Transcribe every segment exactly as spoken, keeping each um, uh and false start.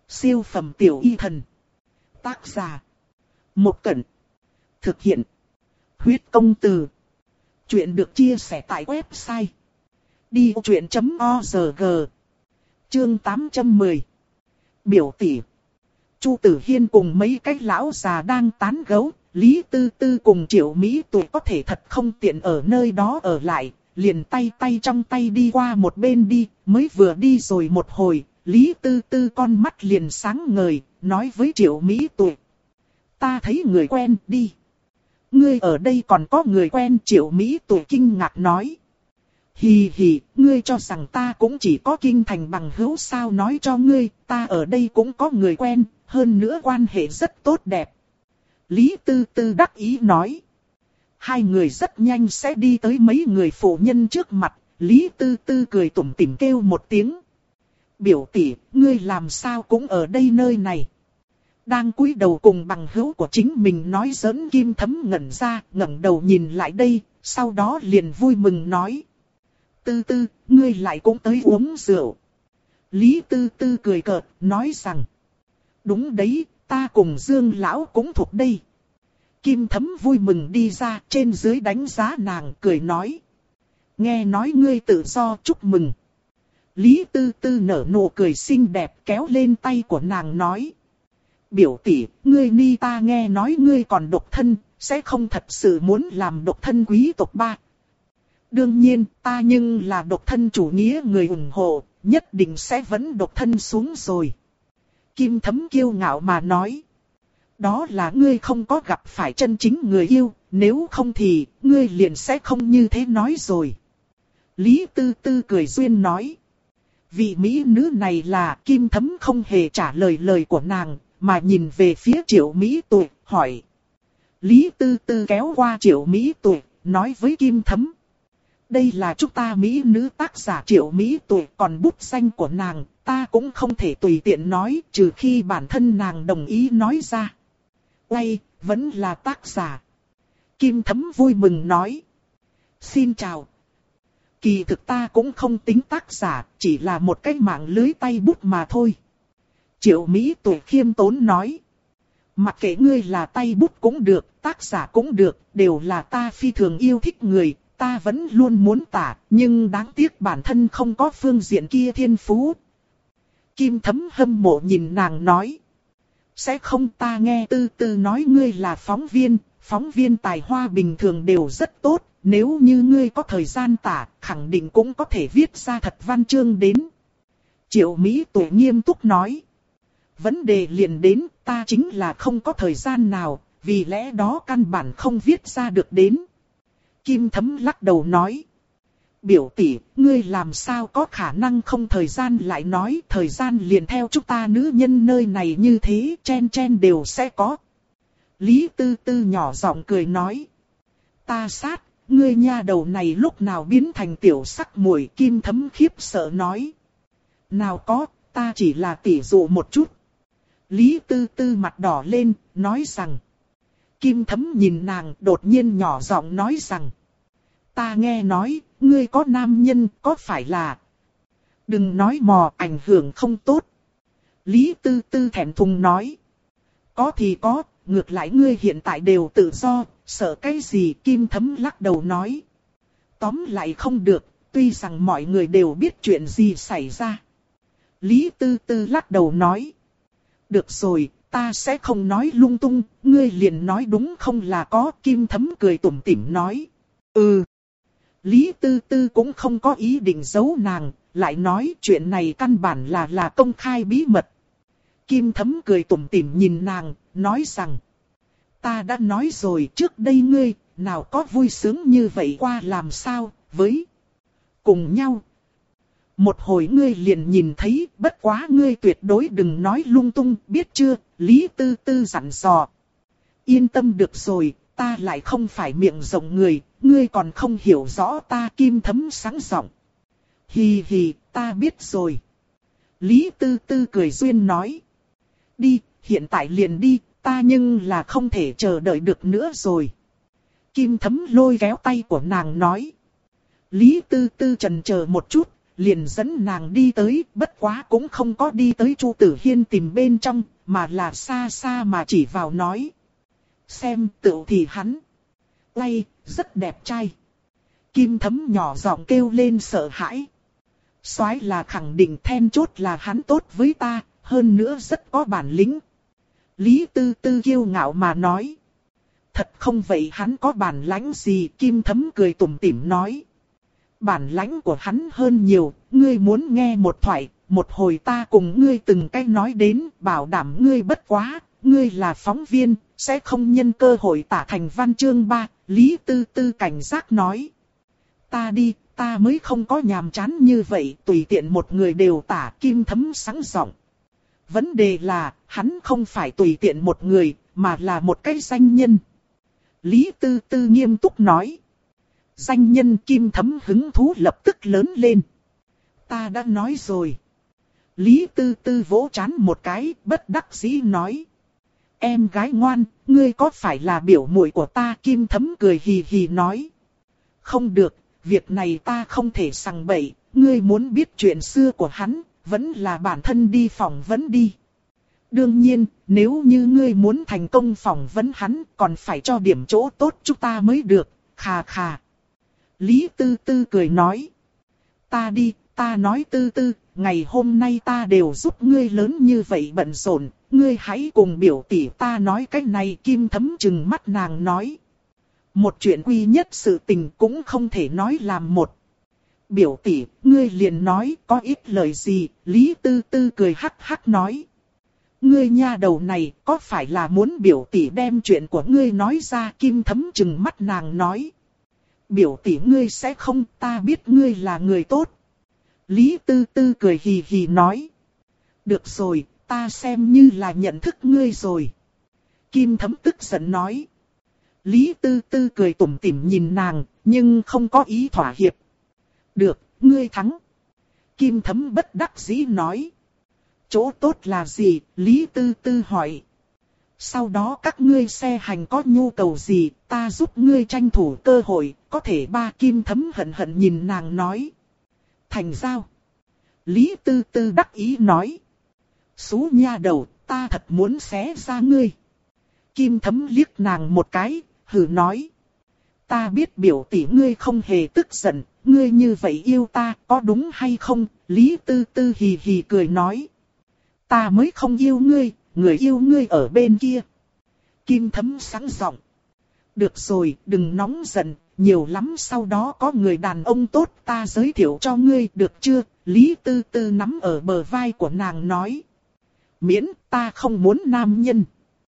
Siêu phẩm tiểu y thần. Tác giả. Một Cẩn. Thực hiện. Huyết công từ. Chuyện được chia sẻ tại website đi vô chuyện chấm org. Chương tám trăm mười. Biểu tỷ. Chu Tử Hiên cùng mấy cái lão già đang tán gẫu, Lý Tư Tư cùng Triệu Mỹ Tụ có thể thật không tiện ở nơi đó ở lại, liền tay tay trong tay đi qua một bên đi, mới vừa đi rồi một hồi, Lý Tư Tư con mắt liền sáng ngời, nói với Triệu Mỹ Tụ: ta thấy người quen đi. Ngươi ở đây còn có người quen? Triệu Mỹ Tụ kinh ngạc nói. Hì hì, ngươi cho rằng ta cũng chỉ có kinh thành bằng hữu sao? Nói cho ngươi, ta ở đây cũng có người quen, hơn nữa quan hệ rất tốt đẹp. Lý Tư Tư đắc ý nói. Hai người rất nhanh sẽ đi tới mấy người phụ nhân trước mặt, Lý Tư Tư cười tủm tỉm kêu một tiếng. Biểu tỷ, ngươi làm sao cũng ở đây nơi này? Đang cúi đầu cùng bằng hữu của chính mình nói giỡn Kim Thấm ngẩn ra, ngẩng đầu nhìn lại đây, sau đó liền vui mừng nói. Tư Tư, ngươi lại cũng tới uống rượu. Lý Tư Tư cười cợt, nói rằng. Đúng đấy, ta cùng Dương Lão cũng thuộc đây. Kim Thấm vui mừng đi ra, trên dưới đánh giá nàng, cười nói. Nghe nói ngươi tự do, chúc mừng. Lý Tư Tư nở nụ cười xinh đẹp, kéo lên tay của nàng nói. Biểu tỷ, ngươi ni ta nghe nói ngươi còn độc thân, sẽ không thật sự muốn làm độc thân quý tộc ba. Đương nhiên, ta nhưng là độc thân chủ nghĩa người ủng hộ, nhất định sẽ vẫn độc thân xuống rồi. Kim Thấm kiêu ngạo mà nói. Đó là ngươi không có gặp phải chân chính người yêu, nếu không thì, ngươi liền sẽ không như thế nói rồi. Lý Tư Tư cười duyên nói. Vị mỹ nữ này là Kim Thấm không hề trả lời lời của nàng, mà nhìn về phía Triệu Mỹ Tụ, hỏi. Lý Tư Tư kéo qua Triệu Mỹ Tụ, nói với Kim Thấm. Đây là chúng ta mỹ nữ tác giả Triệu Mỹ Tụ, còn bút danh của nàng, ta cũng không thể tùy tiện nói, trừ khi bản thân nàng đồng ý nói ra. Uầy, vẫn là tác giả. Kim Thấm vui mừng nói. Xin chào. Kỳ thực ta cũng không tính tác giả, chỉ là một cái mạng lưới tay bút mà thôi. Triệu Mỹ Tụ khiêm tốn nói. Mặc kệ ngươi là tay bút cũng được, tác giả cũng được, đều là ta phi thường yêu thích người, ta vẫn luôn muốn tả, nhưng đáng tiếc bản thân không có phương diện kia thiên phú. Kim Thấm hâm mộ nhìn nàng nói. Sẽ không, ta nghe Tư Tư nói ngươi là phóng viên, phóng viên tài hoa bình thường đều rất tốt, nếu như ngươi có thời gian tả, khẳng định cũng có thể viết ra thật văn chương đến. Triệu Mỹ Tụ nghiêm túc nói. Vấn đề liền đến, ta chính là không có thời gian nào, vì lẽ đó căn bản không viết ra được đến. Kim Thấm lắc đầu nói. Biểu tỷ, ngươi làm sao có khả năng không thời gian? Lại nói thời gian liền theo chúng ta nữ nhân nơi này như thế, chen chen đều sẽ có. Lý Tư Tư nhỏ giọng cười nói. Ta sát, ngươi nha đầu này lúc nào biến thành tiểu sắc muội? Kim Thấm khiếp sợ nói. Nào có, ta chỉ là tỉ dụ một chút. Lý Tư Tư mặt đỏ lên, nói rằng. Kim Thấm nhìn nàng, đột nhiên nhỏ giọng nói rằng. Ta nghe nói, ngươi có nam nhân, có phải là... Đừng nói mò, ảnh hưởng không tốt. Lý Tư Tư thẹn thùng nói. Có thì có, ngược lại ngươi hiện tại đều tự do, sợ cái gì? Kim Thấm lắc đầu nói. Tóm lại không được, tuy rằng mọi người đều biết chuyện gì xảy ra. Lý Tư Tư lắc đầu nói. Được rồi, ta sẽ không nói lung tung, ngươi liền nói đúng không là có. Kim Thấm cười tủm tỉm nói. Ừ. Lý Tư Tư cũng không có ý định giấu nàng, lại nói chuyện này căn bản là là công khai bí mật. Kim Thấm cười tủm tỉm nhìn nàng, nói rằng. Ta đã nói rồi, trước đây ngươi, nào có vui sướng như vậy qua làm sao, với cùng nhau. Một hồi ngươi liền nhìn thấy, bất quá ngươi tuyệt đối đừng nói lung tung, biết chưa? Lý Tư Tư dặn dò. Yên tâm được rồi, ta lại không phải miệng rộng người, ngươi còn không hiểu rõ ta. Kim Thấm sáng giọng. Hì hì, ta biết rồi. Lý Tư Tư cười duyên nói. Đi, hiện tại liền đi, ta nhưng là không thể chờ đợi được nữa rồi. Kim Thấm lôi kéo tay của nàng nói. Lý Tư Tư chần chờ một chút, liền dẫn nàng đi tới, bất quá cũng không có đi tới Chu Tử Hiên tìm bên trong, mà là xa xa mà chỉ vào nói. Xem tựu thì hắn. Quay, rất đẹp trai. Kim Thấm nhỏ giọng kêu lên sợ hãi. Soái là khẳng định then chốt là hắn tốt với ta, hơn nữa rất có bản lĩnh. Lý Tư Tư kiêu ngạo mà nói. Thật không vậy hắn có bản lãnh gì? Kim Thấm cười tủm tỉm nói. Bản lãnh của hắn hơn nhiều, ngươi muốn nghe một thoại, một hồi ta cùng ngươi từng cách nói đến, bảo đảm ngươi bất quá, ngươi là phóng viên, sẽ không nhân cơ hội tả thành văn chương ba. Lý Tư Tư cảnh giác nói. Ta đi, ta mới không có nhàm chán như vậy, tùy tiện một người đều tả. Kim Thấm sáng giọng. Vấn đề là, hắn không phải tùy tiện một người, mà là một cái danh nhân. Lý Tư Tư nghiêm túc nói. Danh nhân. Kim Thấm hứng thú lập tức lớn lên. Ta đã nói rồi. Lý Tư Tư vỗ trán một cái, bất đắc dĩ nói. Em gái ngoan, ngươi có phải là biểu muội của ta? Kim Thấm cười hì hì nói. Không được, việc này ta không thể sằng bậy, ngươi muốn biết chuyện xưa của hắn, vẫn là bản thân đi phỏng vấn đi. Đương nhiên, nếu như ngươi muốn thành công phỏng vấn hắn, còn phải cho điểm chỗ tốt chúng ta mới được, khà khà. Lý Tư Tư cười nói. Ta đi, ta nói Tư Tư, ngày hôm nay ta đều giúp ngươi lớn như vậy bận rộn, ngươi hãy cùng biểu tỷ ta nói cái này. Kim Thấm trừng mắt nàng nói. Một chuyện quy nhất sự tình cũng không thể nói làm một. Biểu tỷ, ngươi liền nói có ít lời gì? Lý Tư Tư cười hắc hắc nói. Ngươi nha đầu này có phải là muốn biểu tỷ đem chuyện của ngươi nói ra? Kim Thấm trừng mắt nàng nói. Biểu tỷ ngươi sẽ không, ta biết ngươi là người tốt. Lý Tư Tư cười hì hì nói. Được rồi, ta xem như là nhận thức ngươi rồi. Kim Thấm tức giận nói. Lý Tư Tư cười tủm tỉm nhìn nàng, nhưng không có ý thỏa hiệp. Được, ngươi thắng. Kim Thấm bất đắc dĩ nói. Chỗ tốt là gì? Lý Tư Tư hỏi. Sau đó các ngươi xe hành có nhu cầu gì, ta giúp ngươi tranh thủ cơ hội, có thể ba. Kim Thấm hận hận nhìn nàng nói. Thành giao. Lý Tư Tư đắc ý nói. Xú nha đầu, ta thật muốn xé ra ngươi. Kim Thấm liếc nàng một cái, hừ nói. Ta biết biểu tỷ ngươi không hề tức giận, ngươi như vậy yêu ta, có đúng hay không? Lý Tư Tư hì hì cười nói. Ta mới không yêu ngươi, người yêu ngươi ở bên kia. Kim Thấm sáng giọng. Được rồi, đừng nóng giận, nhiều lắm sau đó có người đàn ông tốt ta giới thiệu cho ngươi được chưa? Lý Tư Tư nắm ở bờ vai của nàng nói. Miễn, ta không muốn nam nhân.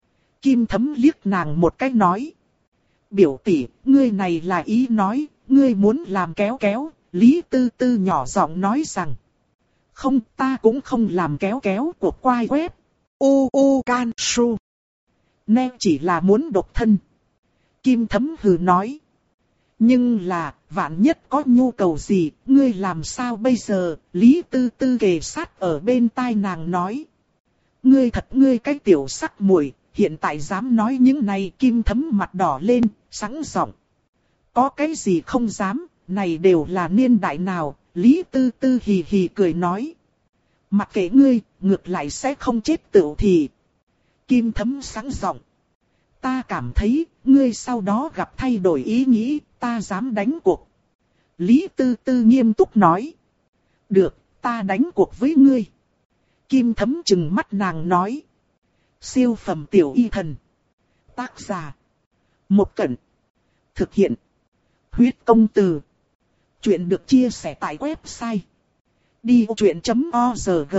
Kim Thấm liếc nàng một cái nói. Biểu tỷ, ngươi này là ý nói, ngươi muốn làm kéo kéo. Lý Tư Tư nhỏ giọng nói rằng. Không, ta cũng không làm kéo kéo của quai web. U U Can Su. Nên chỉ là muốn độc thân. Kim Thấm hừ nói. Nhưng là, vạn nhất có nhu cầu gì, ngươi làm sao bây giờ? Lý Tư Tư kề sát ở bên tai nàng nói. Ngươi thật ngươi cái tiểu sắc muội, hiện tại dám nói những này. Kim Thấm mặt đỏ lên, sẵn giọng. Có cái gì không dám, này đều là niên đại nào? Lý Tư Tư hì hì cười nói. Mặc kệ ngươi, ngược lại sẽ không chết tựu thì. Kim Thấm sẵn giọng. Ta cảm thấy, ngươi sau đó gặp thay đổi ý nghĩ, ta dám đánh cuộc. Lý Tư Tư nghiêm túc nói. Được, ta đánh cuộc với ngươi. Kim Thấm trừng mắt nàng nói. Siêu phẩm tiểu y thần. Tác giả. Một Cẩn. Thực hiện. Huyết công từ. Chuyện được chia sẻ tại website. đi vô chuyện chấm org.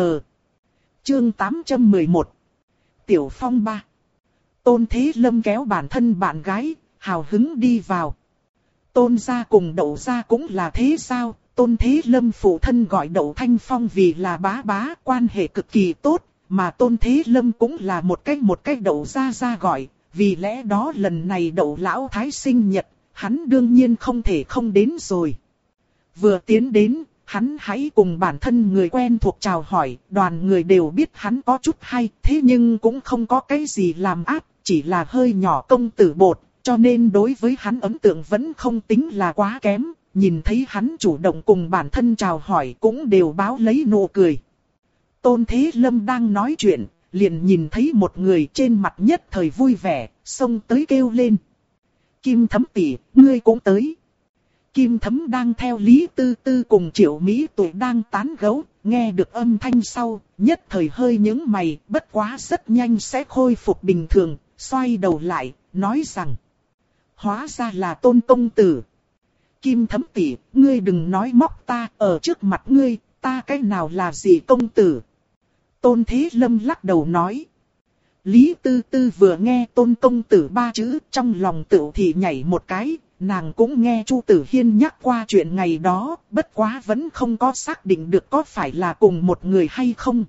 Chương tám trăm mười một. Tiểu Phong ba. Tôn Thế Lâm kéo bản thân bạn gái, hào hứng đi vào. Tôn gia cùng Đậu gia cũng là thế sao? Tôn Thế Lâm phụ thân gọi Đậu Thanh Phong vì là bá bá, quan hệ cực kỳ tốt, mà Tôn Thế Lâm cũng là một cách một cách Đậu gia gia gọi, vì lẽ đó lần này Đậu lão thái sinh nhật, hắn đương nhiên không thể không đến rồi. Vừa tiến đến, hắn hãy cùng bản thân người quen thuộc chào hỏi, đoàn người đều biết hắn có chút hay, thế nhưng cũng không có cái gì làm áp, chỉ là hơi nhỏ công tử bột, cho nên đối với hắn ấn tượng vẫn không tính là quá kém. nhìn thấy hắn chủ động cùng bản thân chào hỏi cũng đều báo lấy nụ cười. Tôn Thế Lâm đang nói chuyện, liền nhìn thấy một người trên mặt nhất thời vui vẻ, xông tới kêu lên. Kim Thấm tỷ, ngươi cũng tới. Kim Thấm đang theo Lý Tư Tư cùng Triệu Mỹ Tụi đang tán gẫu, nghe được âm thanh sau, nhất thời hơi nhướng mày, bất quá rất nhanh sẽ khôi phục bình thường, xoay đầu lại, nói rằng. Hóa ra là Tôn công tử. Kim Thấm tỷ, ngươi đừng nói móc ta, ở trước mặt ngươi, ta cái nào là gì công tử. Tôn Thế Lâm lắc đầu nói. Lý Tư Tư vừa nghe Tôn công tử ba chữ, trong lòng tựu thì nhảy một cái, nàng cũng nghe Chu Tử Hiên nhắc qua chuyện ngày đó, bất quá vẫn không có xác định được có phải là cùng một người hay không.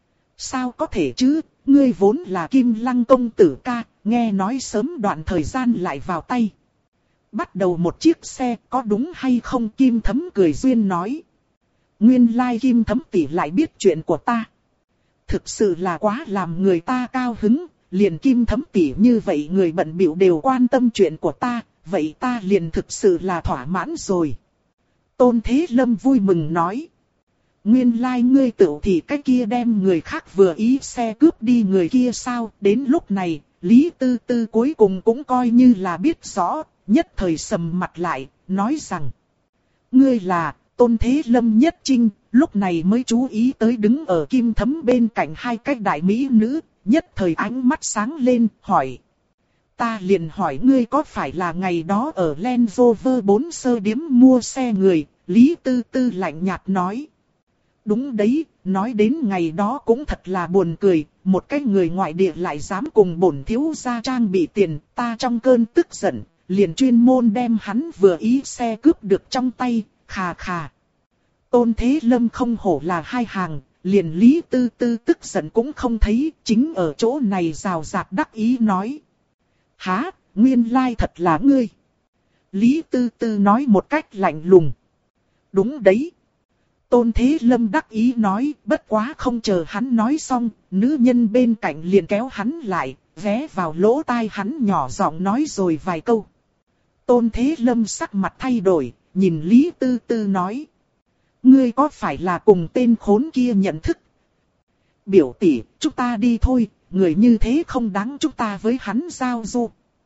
Sao có thể chứ, ngươi vốn là Kim Lăng công tử ca, nghe nói sớm đoạn thời gian lại vào tay. Bắt đầu một chiếc xe, có đúng hay không? Kim Thấm cười duyên nói. Nguyên lai Kim Thấm tỷ lại biết chuyện của ta. Thực sự là quá làm người ta cao hứng, liền Kim Thấm tỷ như vậy người bận bịu đều quan tâm chuyện của ta, vậy ta liền thực sự là thỏa mãn rồi. Tôn Thế Lâm vui mừng nói. Nguyên lai ngươi tự thì cái kia đem người khác vừa ý xe cướp đi người kia sao? Đến lúc này, Lý Tư Tư cuối cùng cũng coi như là biết rõ, nhất thời sầm mặt lại, nói rằng. Ngươi là Tôn Thế Lâm nhất trinh, lúc này mới chú ý tới đứng ở Kim Thấm bên cạnh hai cái đại mỹ nữ, nhất thời ánh mắt sáng lên, hỏi. Ta liền hỏi ngươi có phải là ngày đó ở Land Rover bốn sơ điếm mua xe người? Lý Tư Tư lạnh nhạt nói. Đúng đấy, nói đến ngày đó cũng thật là buồn cười, một cái người ngoại địa lại dám cùng bổn thiếu gia trang bị tiền, ta trong cơn tức giận, liền chuyên môn đem hắn vừa ý xe cướp được trong tay, khà khà. Tôn Thế Lâm không hổ là hai hàng, liền Lý Tư Tư tức giận cũng không thấy, chính ở chỗ này rào rạt đắc ý nói. Hả, nguyên lai thật là ngươi. Lý Tư Tư nói một cách lạnh lùng. Đúng đấy. Tôn Thế Lâm đắc ý nói, bất quá không chờ hắn nói xong, nữ nhân bên cạnh liền kéo hắn lại, ghé vào lỗ tai hắn nhỏ giọng nói rồi vài câu. Tôn Thế Lâm sắc mặt thay đổi, nhìn Lý Tư Tư nói. Ngươi có phải là cùng tên khốn kia nhận thức? Biểu tỷ, chúng ta đi thôi, người như thế không đáng chúng ta với hắn giao du.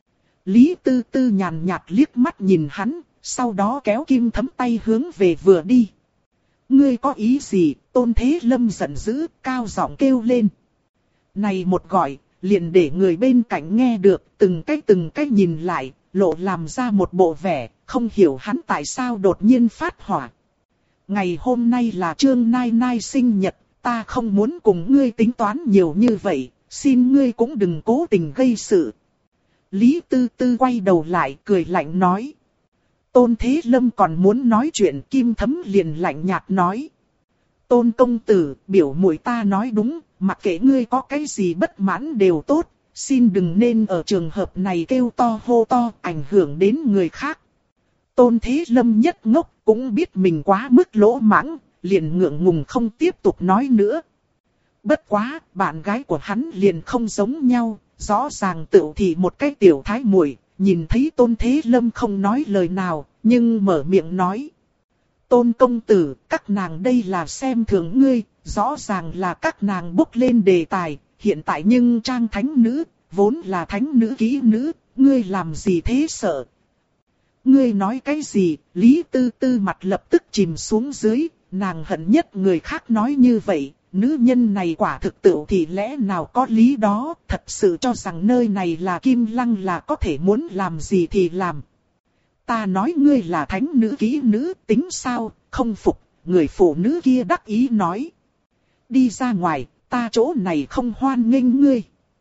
Lý Tư Tư nhàn nhạt liếc mắt nhìn hắn, sau đó kéo Kim Thấm tay hướng về vừa đi. Ngươi có ý gì? Tôn Thế Lâm giận dữ, cao giọng kêu lên. Này một gọi, liền để người bên cạnh nghe được, từng cách từng cách nhìn lại, lộ làm ra một bộ vẻ, không hiểu hắn tại sao đột nhiên phát hỏa. Ngày hôm nay là Trương Nai Nai sinh nhật, ta không muốn cùng ngươi tính toán nhiều như vậy, xin ngươi cũng đừng cố tình gây sự. Lý Tư Tư quay đầu lại cười lạnh nói. Tôn Thế Lâm còn muốn nói chuyện, Kim Thấm liền lạnh nhạt nói. Tôn công tử, biểu muội ta nói đúng, mặc kệ ngươi có cái gì bất mãn đều tốt, xin đừng nên ở trường hợp này kêu to hô to, ảnh hưởng đến người khác. Tôn Thế Lâm nhất ngốc, cũng biết mình quá mức lỗ mãng, liền ngượng ngùng không tiếp tục nói nữa. Bất quá, bạn gái của hắn liền không giống nhau, rõ ràng tự thì một cái tiểu thái muội, nhìn thấy Tôn Thế Lâm không nói lời nào, nhưng mở miệng nói. Tôn công tử, các nàng đây là xem thường ngươi, rõ ràng là các nàng bốc lên đề tài, hiện tại nhưng trang thánh nữ, vốn là thánh nữ kỹ nữ, ngươi làm gì thế sợ? Ngươi nói cái gì? Lý Tư Tư mặt lập tức chìm xuống dưới, nàng hận nhất người khác nói như vậy, nữ nhân này quả thực tự thì lẽ nào có lý đó, thật sự cho rằng nơi này là Kim Lăng là có thể muốn làm gì thì làm. Ta nói ngươi là thánh nữ kỹ nữ, tính sao, không phục, người phụ nữ kia đắc ý nói. Đi ra ngoài, ta chỗ này không hoan nghênh ngươi.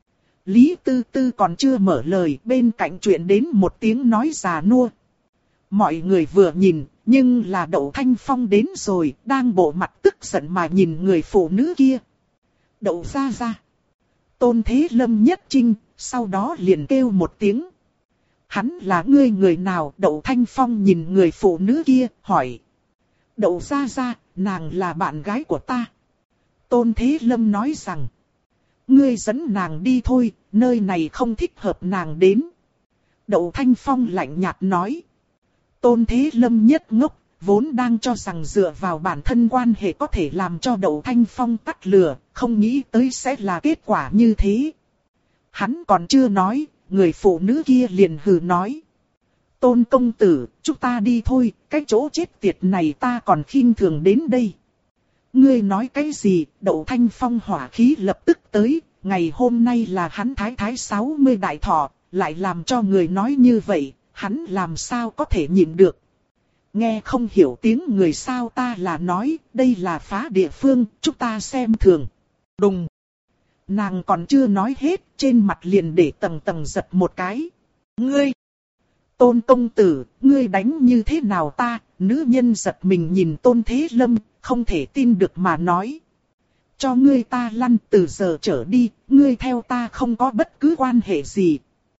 Lý Tư Tư còn chưa mở lời, bên cạnh chuyện đến một tiếng nói già nua. Mọi người vừa nhìn, nhưng là Đậu Thanh Phong đến rồi, đang bộ mặt tức giận mà nhìn người phụ nữ kia. Đậu ra ra. Tôn Thế Lâm nhất trinh, sau đó liền kêu một tiếng. Hắn là ngươi người nào? Đậu Thanh Phong nhìn người phụ nữ kia, hỏi. Đậu ra ra, nàng là bạn gái của ta. Tôn Thế Lâm nói rằng. Ngươi dẫn nàng đi thôi, nơi này không thích hợp nàng đến. Đậu Thanh Phong lạnh nhạt nói. Tôn Thế Lâm nhất ngốc, vốn đang cho rằng dựa vào bản thân quan hệ có thể làm cho Đậu Thanh Phong tắt lửa, không nghĩ tới sẽ là kết quả như thế. Hắn còn chưa nói, người phụ nữ kia liền hừ nói. Tôn công tử, chúng ta đi thôi, cái chỗ chết tiệt này ta còn khinh thường đến đây. Ngươi nói cái gì? Đậu Thanh Phong hỏa khí lập tức tới, ngày hôm nay là hắn thái thái sáu mươi đại thọ, lại làm cho người nói như vậy, hắn làm sao có thể nhịn được. Nghe không hiểu tiếng người sao, ta là nói, đây là phá địa phương, chúng ta xem thường. Đùng. Nàng còn chưa nói hết, trên mặt liền để tầng tầng giật một cái. Ngươi! Tôn công tử, ngươi đánh như thế nào ta? Nữ nhân giật mình nhìn Tôn Thế Lâm, không thể tin được mà nói. Cho ngươi ta lăn, từ giờ trở đi, ngươi theo ta không có bất cứ quan hệ gì.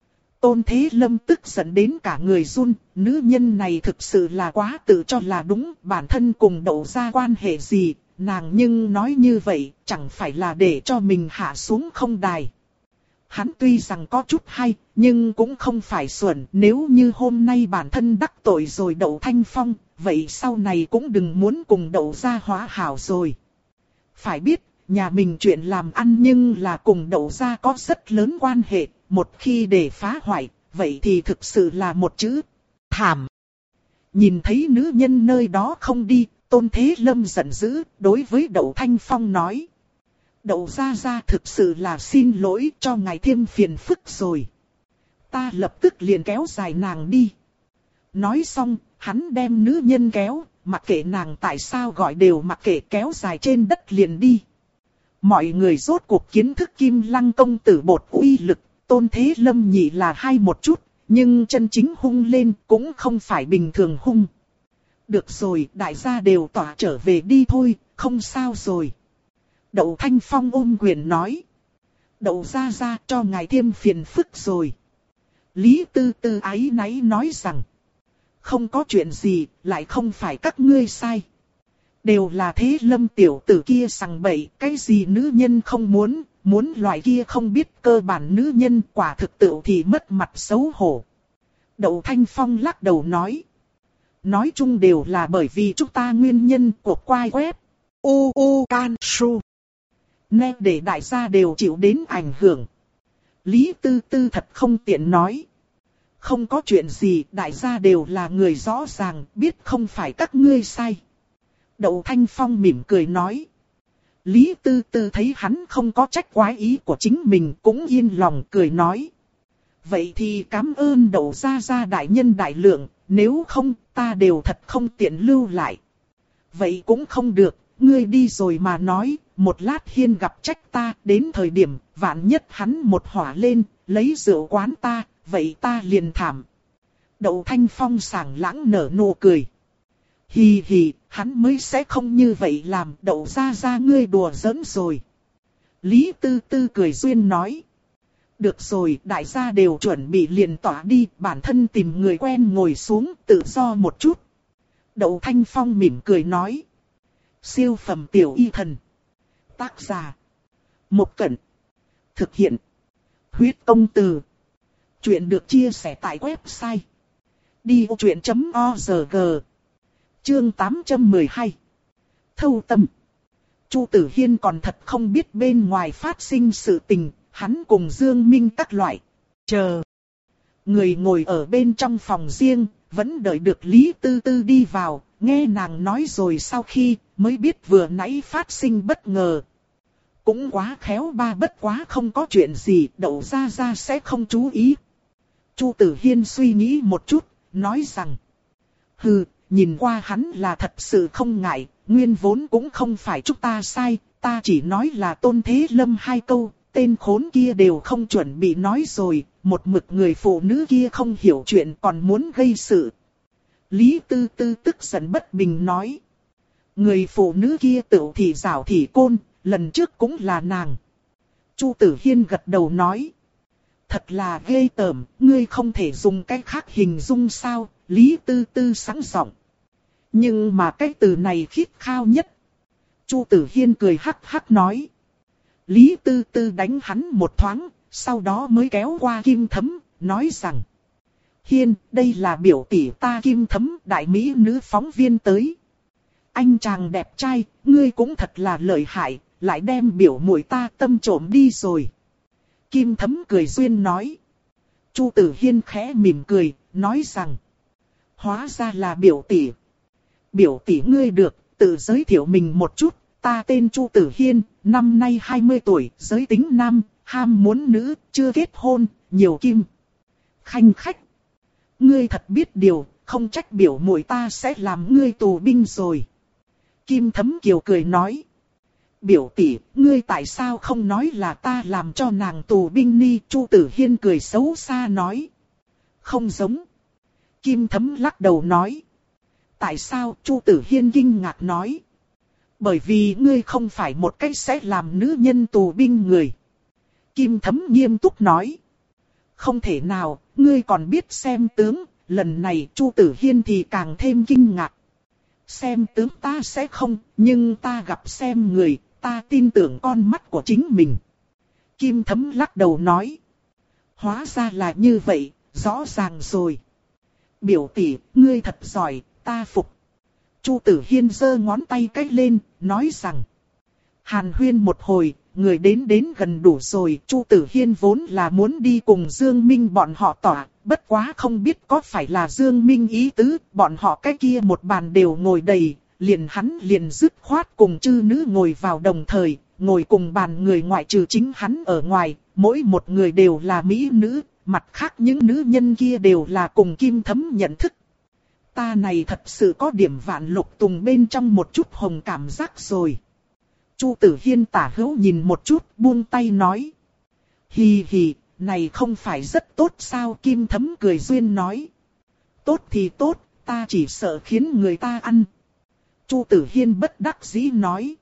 Tôn Thế Lâm tức giận đến cả người run, nữ nhân này thực sự là quá tự cho là đúng, bản thân cùng Đậu ra quan hệ gì, nàng nhưng nói như vậy, chẳng phải là để cho mình hạ xuống không đài. Hắn tuy rằng có chút hay, nhưng cũng không phải xuẩn, nếu như hôm nay bản thân đắc tội rồi Đậu Thanh Phong, vậy sau này cũng đừng muốn cùng Đậu ra hóa hảo rồi. Phải biết, nhà mình chuyện làm ăn nhưng là cùng Đậu ra có rất lớn quan hệ, một khi để phá hoại, vậy thì thực sự là một chữ thảm. Nhìn thấy nữ nhân nơi đó không đi, Tôn Thế Lâm giận dữ, đối với Đậu Thanh Phong nói. Đậu ra ra thực sự là xin lỗi cho ngài thêm phiền phức rồi. Ta lập tức liền kéo dài nàng đi. Nói xong, hắn đem nữ nhân kéo, mặc kệ nàng tại sao gọi đều mặc kệ kéo dài trên đất liền đi. Mọi người rốt cuộc kiến thức Kim Lăng công tử bột uy lực, Tôn Thế Lâm nhị là hay một chút, nhưng chân chính hung lên cũng không phải bình thường hung. Được rồi, đại gia đều tỏa trở về đi thôi, không sao rồi. Đậu Thanh Phong ôm quyền nói. Đậu ra ra cho ngài thêm phiền phức rồi. Lý Tư Tư áy náy nói rằng. Không có chuyện gì, lại không phải các ngươi sai. Đều là Thế Lâm tiểu tử kia sằng bậy, cái gì nữ nhân không muốn, muốn loại kia không biết cơ bản nữ nhân, quả thực tự thì mất mặt xấu hổ. Đậu Thanh Phong lắc đầu nói. Nói chung đều là bởi vì chúng ta nguyên nhân của quai web. U U Can Su. Nên để đại gia đều chịu đến ảnh hưởng. Lý Tư Tư thật không tiện nói. Không có chuyện gì, đại gia đều là người rõ ràng, biết không phải các ngươi sai. Đậu Thanh Phong mỉm cười nói. Lý Tư Tư thấy hắn không có trách quái ý của chính mình cũng yên lòng cười nói. Vậy thì cảm ơn Đậu gia gia đại nhân đại lượng, nếu không ta đều thật không tiện lưu lại. Vậy cũng không được, ngươi đi rồi mà nói, một lát Hiên gặp trách ta, đến thời điểm vạn nhất hắn một hỏa lên, lấy rượu quán ta, vậy ta liền thảm. Đậu Thanh Phong sảng lãng nở nụ cười. Hì hì, hắn mới sẽ không như vậy làm, Đậu gia gia ngươi đùa giỡn rồi. Lý Tư Tư cười duyên nói. Được rồi, đại gia đều chuẩn bị liền tỏa đi, bản thân tìm người quen ngồi xuống, tự do một chút. Đậu Thanh Phong mỉm cười nói. Siêu phẩm tiểu y thần. Tác giả. Một Cẩn. Thực hiện. Huyết công từ. Chuyện được chia sẻ tại website. đi ô chuyện chấm org. Chương tám trăm mười hai. Thâu tâm. Chu Tử Hiên còn thật không biết bên ngoài phát sinh sự tình, hắn cùng Dương Minh các loại. Chờ. Người ngồi ở bên trong phòng riêng, vẫn đợi được Lý Tư Tư đi vào, nghe nàng nói rồi sau khi, mới biết vừa nãy phát sinh bất ngờ. Cũng quá khéo ba bất quá không có chuyện gì, Đậu gia gia sẽ không chú ý. Chu Tử Hiên suy nghĩ một chút, nói rằng. Hừ, nhìn qua hắn là thật sự không ngại, nguyên vốn cũng không phải chúng ta sai, ta chỉ nói là Tôn Thế Lâm hai câu, tên khốn kia đều không chuẩn bị nói rồi, một mực người phụ nữ kia không hiểu chuyện còn muốn gây sự. Lý Tư Tư tức giận bất bình nói. Người phụ nữ kia tự thì rảo thì côn, lần trước cũng là nàng. Chu Tử Hiên gật đầu nói. Thật là ghê tởm, ngươi không thể dùng cái khác hình dung sao, Lý Tư Tư sẵn giọng. Nhưng mà cái từ này khít khao nhất. Chu Tử Hiên cười hắc hắc nói. Lý Tư Tư đánh hắn một thoáng, sau đó mới kéo qua Kim Thấm, nói rằng. Hiên, đây là biểu tỷ ta Kim Thấm, đại mỹ nữ phóng viên tới. Anh chàng đẹp trai, ngươi cũng thật là lợi hại, lại đem biểu muội ta tâm trộm đi rồi. Kim Thấm cười duyên nói. Chu Tử Hiên khẽ mỉm cười, nói rằng. Hóa ra là biểu tỷ. Biểu tỷ ngươi được, tự giới thiệu mình một chút. Ta tên Chu Tử Hiên, năm nay hai mươi tuổi, giới tính nam, ham muốn nữ, chưa kết hôn, nhiều kim. Khanh khách. Ngươi thật biết điều, không trách biểu muội ta sẽ làm ngươi tù binh rồi. Kim Thấm Kiều cười nói. Biểu tỷ, ngươi tại sao không nói là ta làm cho nàng tù binh ni? Chu Tử Hiên cười xấu xa nói. Không giống. Kim Thấm lắc đầu nói. Tại sao? Chu Tử Hiên kinh ngạc nói. Bởi vì ngươi không phải một cách sẽ làm nữ nhân tù binh người. Kim Thấm nghiêm túc nói. Không thể nào, ngươi còn biết xem tướng. Lần này Chu Tử Hiên thì càng thêm kinh ngạc. Xem tướng ta sẽ không, nhưng ta gặp xem người, ta tin tưởng con mắt của chính mình. Kim Thấm lắc đầu nói. Hóa ra là như vậy, rõ ràng rồi. Biểu tỷ, ngươi thật giỏi, ta phục. Chu Tử Hiên giơ ngón tay cách lên, nói rằng. Hàn huyên một hồi, người đến đến gần đủ rồi. Chu Tử Hiên vốn là muốn đi cùng Dương Minh bọn họ tỏa. Bất quá không biết có phải là Dương Minh ý tứ. Bọn họ cái kia một bàn đều ngồi đầy. Liền hắn liền dứt khoát cùng chư nữ ngồi vào đồng thời. Ngồi cùng bàn người ngoại trừ chính hắn ở ngoài. Mỗi một người đều là mỹ nữ. Mặt khác những nữ nhân kia đều là cùng Kim Thấm nhận thức. Ta này thật sự có điểm vạn lục tùng bên trong một chút hồng cảm giác rồi. Chu Tử Hiên tả hữu nhìn một chút, buông tay nói. Hì hì, này không phải rất tốt sao? Kim Thấm cười duyên nói. Tốt thì tốt, ta chỉ sợ khiến người ta ăn. Chu Tử Hiên bất đắc dĩ nói.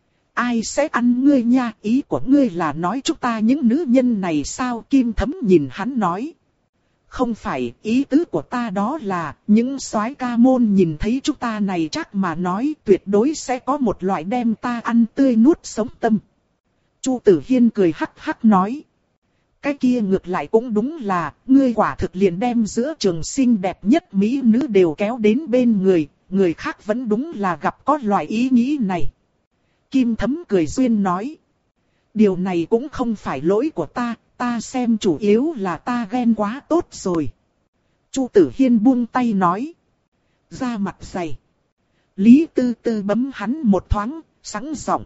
Ai sẽ ăn ngươi nha? Ý của ngươi là nói chúng ta những nữ nhân này sao? Kim Thấm nhìn hắn nói. Không phải, ý tứ của ta đó là, những soái ca môn nhìn thấy chúng ta này chắc mà nói tuyệt đối sẽ có một loại đem ta ăn tươi nuốt sống tâm. Chu Tử Hiên cười hắc hắc nói. Cái kia ngược lại cũng đúng là, ngươi quả thực liền đem giữa trường xinh đẹp nhất mỹ nữ đều kéo đến bên người, người khác vẫn đúng là gặp có loại ý nghĩ này. Kim Thấm cười duyên nói. Điều này cũng không phải lỗi của ta. Ta xem chủ yếu là ta ghen quá tốt rồi. Chu Tử Hiên buông tay nói. Ra mặt dày. Lý Tư Tư bấm hắn một thoáng, sẵn giọng.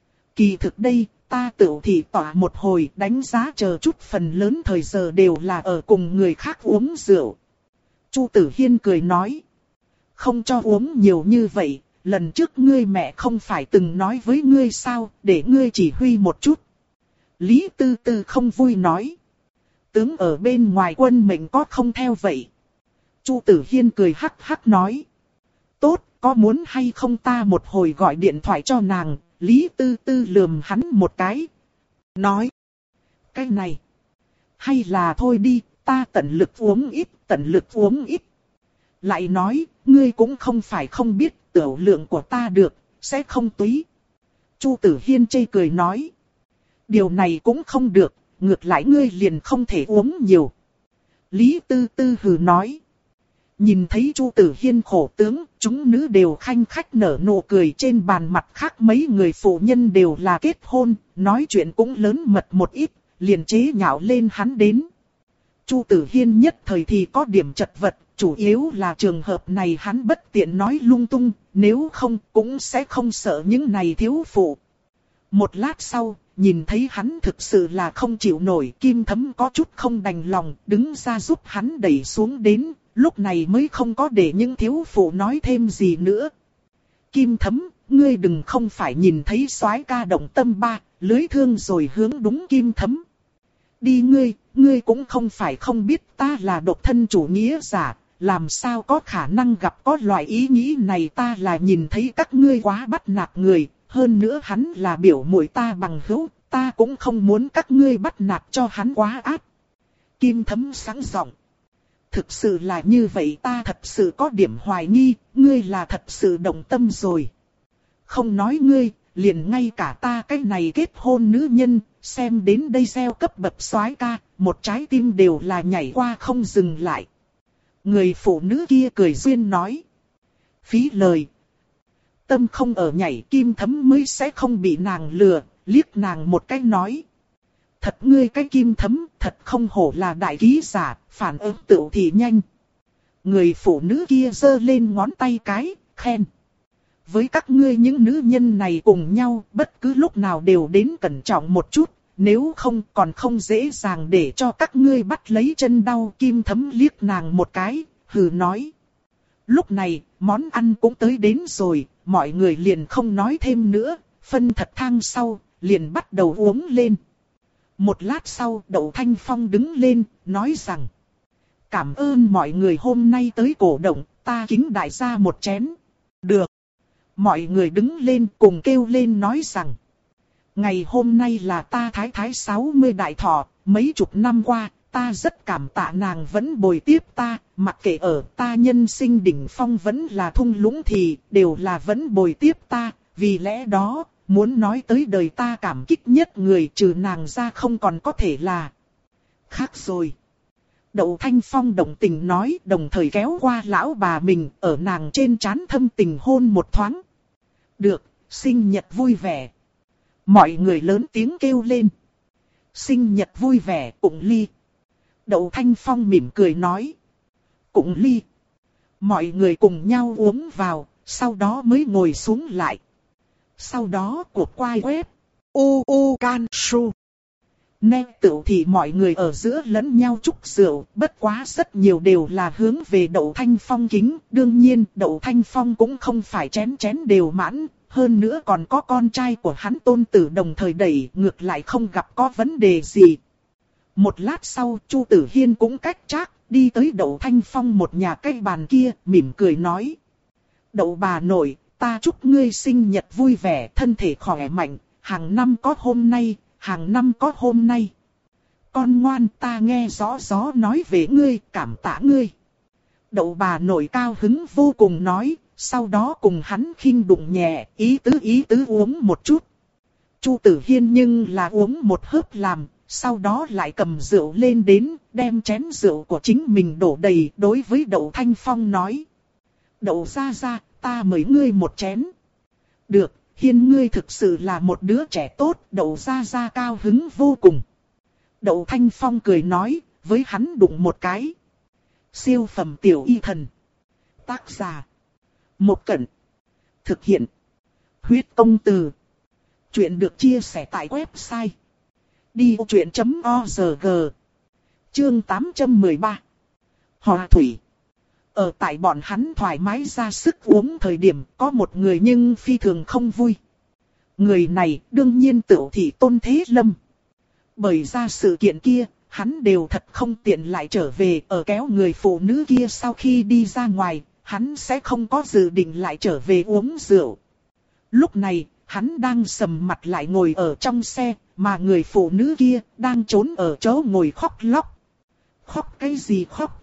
Kỳ thực đây, ta tự thị tỏa một hồi đánh giá chờ chút phần lớn thời giờ đều là ở cùng người khác uống rượu. Chu Tử Hiên cười nói. Không cho uống nhiều như vậy, lần trước ngươi mẹ không phải từng nói với ngươi sao, để ngươi chỉ huy một chút. Lý Tư Tư không vui nói. Tướng ở bên ngoài quân mệnh có không theo vậy. Chu Tử Hiên cười hắc hắc nói. Tốt, có muốn hay không ta một hồi gọi điện thoại cho nàng. Lý Tư Tư lườm hắn một cái. Nói. Cái này. Hay là thôi đi, ta tận lực uống ít, tận lực uống ít. Lại nói, ngươi cũng không phải không biết tiểu lượng của ta được, sẽ không túy. Chu Tử Hiên chê cười nói. Điều này cũng không được, ngược lại ngươi liền không thể uống nhiều. Lý Tư Tư hừ nói. Nhìn thấy Chu Tử Hiên khổ tướng, chúng nữ đều khanh khách nở nụ cười. Trên bàn mặt khác mấy người phụ nhân đều là kết hôn, nói chuyện cũng lớn mật một ít, liền chế nhạo lên hắn đến. Chu Tử Hiên nhất thời thì có điểm chật vật, chủ yếu là trường hợp này hắn bất tiện nói lung tung, nếu không cũng sẽ không sợ những này thiếu phụ. Một lát sau, nhìn thấy hắn thực sự là không chịu nổi, Kim Thấm có chút không đành lòng, đứng ra giúp hắn đẩy xuống đến, lúc này mới không có để những thiếu phụ nói thêm gì nữa. Kim Thấm, ngươi đừng không phải nhìn thấy soái ca động tâm ba, lưới thương rồi hướng đúng Kim Thấm. Đi ngươi, ngươi cũng không phải không biết ta là độc thân chủ nghĩa giả, làm sao có khả năng gặp có loại ý nghĩ này. Ta là nhìn thấy các ngươi quá bắt nạt người. Hơn nữa hắn là biểu muội ta bằng hữu, ta cũng không muốn các ngươi bắt nạt cho hắn quá ác. Kim Thấm sáng giọng. Thực sự là như vậy, ta thật sự có điểm hoài nghi, ngươi là thật sự động tâm rồi. Không nói ngươi, liền ngay cả ta cái này kết hôn nữ nhân, xem đến đây gieo cấp bậc soái ca, một trái tim đều là nhảy qua không dừng lại. Người phụ nữ kia cười duyên nói. Phí lời. Tâm không ở nhảy, Kim Thấm mới sẽ không bị nàng lừa, liếc nàng một cái nói. Thật ngươi cái Kim Thấm, thật không hổ là đại ký giả, phản ứng tựu thì nhanh. Người phụ nữ kia giơ lên ngón tay cái, khen. Với các ngươi những nữ nhân này cùng nhau, bất cứ lúc nào đều đến cẩn trọng một chút, nếu không còn không dễ dàng để cho các ngươi bắt lấy chân đau. Kim Thấm liếc nàng một cái, hừ nói. Lúc này, món ăn cũng tới đến rồi, mọi người liền không nói thêm nữa, phân thật thang sau, liền bắt đầu uống lên. Một lát sau, Đậu Thanh Phong đứng lên, nói rằng. Cảm ơn mọi người hôm nay tới cổ động, ta kính đại gia một chén. Được. Mọi người đứng lên cùng kêu lên nói rằng. Ngày hôm nay là ta thái thái sáu mươi đại thọ, mấy chục năm qua, ta rất cảm tạ nàng vẫn bồi tiếp ta, mặc kệ ở ta nhân sinh đỉnh phong vẫn là thung lũng thì đều là vẫn bồi tiếp ta, vì lẽ đó, muốn nói tới đời ta cảm kích nhất người trừ nàng ra không còn có thể là khác rồi. Đậu Thanh Phong đồng tình nói, đồng thời kéo qua lão bà mình, ở nàng trên trán thâm tình hôn một thoáng. Được, sinh nhật vui vẻ. Mọi người lớn tiếng kêu lên. Sinh nhật vui vẻ, Cụng ly. Đậu Thanh Phong mỉm cười nói. Cụng ly. Mọi người cùng nhau uống vào, sau đó mới ngồi xuống lại. Sau đó cuộc quay web. U U Can Su. Nè tựu thì mọi người ở giữa lẫn nhau chúc rượu, bất quá rất nhiều đều là hướng về Đậu Thanh Phong kính. Đương nhiên, Đậu Thanh Phong cũng không phải chén chén đều mãn, hơn nữa còn có con trai của hắn Tôn Tử đồng thời đẩy, ngược lại không gặp có vấn đề gì. Một lát sau, Chu Tử Hiên cũng cách trác, đi tới Đậu Thanh Phong một nhà cây bàn kia, mỉm cười nói. Đậu bà nội, ta chúc ngươi sinh nhật vui vẻ, thân thể khỏe mạnh, hàng năm có hôm nay. Hàng năm có hôm nay. Con ngoan, ta nghe rõ rõ nói về ngươi, cảm tạ ngươi. Đậu bà nội cao hứng vô cùng nói, sau đó cùng hắn khinh đụng nhẹ, ý tứ ý tứ uống một chút. Chu Tử Hiên nhưng là uống một hớp làm, sau đó lại cầm rượu lên đến, đem chén rượu của chính mình đổ đầy, đối với Đậu Thanh Phong nói. Đậu gia gia, ta mời ngươi một chén. Được. Hiên ngươi thực sự là một đứa trẻ tốt, Đậu gia gia cao hứng vô cùng. Đậu Thanh Phong cười nói, với hắn đụng một cái. Siêu phẩm tiểu y thần. Tác giả. Một Cẩn. Thực hiện. Huyết công từ. Chuyện được chia sẻ tại website. đi ô chuyện chấm org. Chương tám trăm mười ba. Hòa thủy. Ở tại bọn hắn thoải mái ra sức uống thời điểm có một người nhưng phi thường không vui. Người này đương nhiên tựu thị Tôn Thế Lâm. Bởi ra sự kiện kia, hắn đều thật không tiện lại trở về ở kéo người phụ nữ kia sau khi đi ra ngoài, hắn sẽ không có dự định lại trở về uống rượu. Lúc này, hắn đang sầm mặt lại ngồi ở trong xe, mà người phụ nữ kia đang trốn ở chỗ ngồi khóc lóc. Khóc cái gì khóc?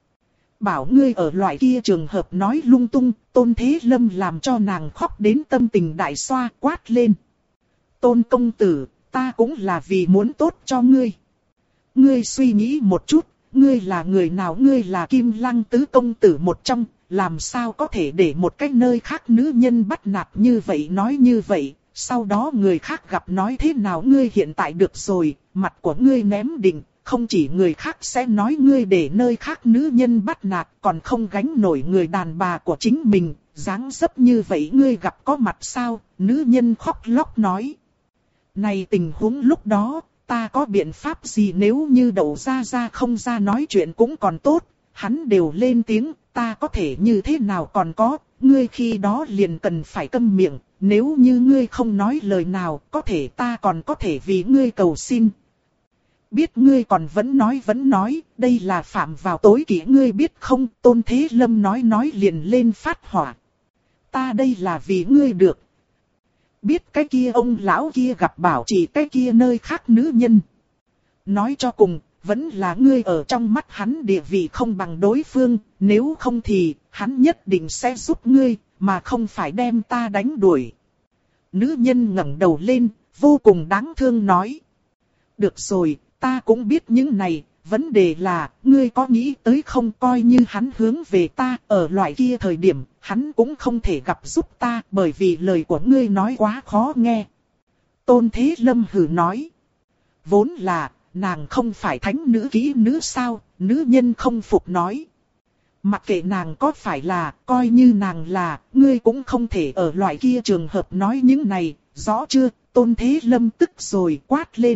Bảo ngươi ở loại kia trường hợp nói lung tung, Tôn Thế Lâm làm cho nàng khóc đến tâm tình đại xoa, quát lên. Tôn công tử, ta cũng là vì muốn tốt cho ngươi. Ngươi suy nghĩ một chút, ngươi là người nào? Ngươi là Kim Lăng tứ công tử một trong, làm sao có thể để một cái nơi khác nữ nhân bắt nạt như vậy nói như vậy, sau đó người khác gặp nói thế nào? Ngươi hiện tại được rồi, mặt của ngươi ném định. Không chỉ người khác sẽ nói ngươi để nơi khác nữ nhân bắt nạt, còn không gánh nổi người đàn bà của chính mình, dáng dấp như vậy ngươi gặp có mặt sao? Nữ nhân khóc lóc nói. Này tình huống lúc đó, ta có biện pháp gì? Nếu như Đậu gia gia không ra nói chuyện cũng còn tốt, hắn đều lên tiếng, ta có thể như thế nào còn có, ngươi khi đó liền cần phải câm miệng, nếu như ngươi không nói lời nào, có thể ta còn có thể vì ngươi cầu xin. Biết ngươi còn vẫn nói vẫn nói, đây là phạm vào tối kỵ ngươi biết không? Tôn Thế Lâm nói nói liền lên phát hỏa. Ta đây là vì ngươi được. Biết cái kia ông lão kia gặp bảo chỉ cái kia nơi khác nữ nhân. Nói cho cùng, vẫn là ngươi ở trong mắt hắn địa vị không bằng đối phương, nếu không thì hắn nhất định sẽ giúp ngươi, mà không phải đem ta đánh đuổi. Nữ nhân ngẩng đầu lên, vô cùng đáng thương nói. Được rồi. Ta cũng biết những này, vấn đề là, ngươi có nghĩ tới không, coi như hắn hướng về ta, ở loại kia thời điểm, hắn cũng không thể gặp giúp ta, bởi vì lời của ngươi nói quá khó nghe. Tôn Thế Lâm hừ nói. Vốn là, nàng không phải thánh nữ kỹ nữ sao, nữ nhân không phục nói. Mặc kệ nàng có phải là, coi như nàng là, ngươi cũng không thể ở loại kia trường hợp nói những này, rõ chưa? Tôn Thế Lâm tức rồi quát lên.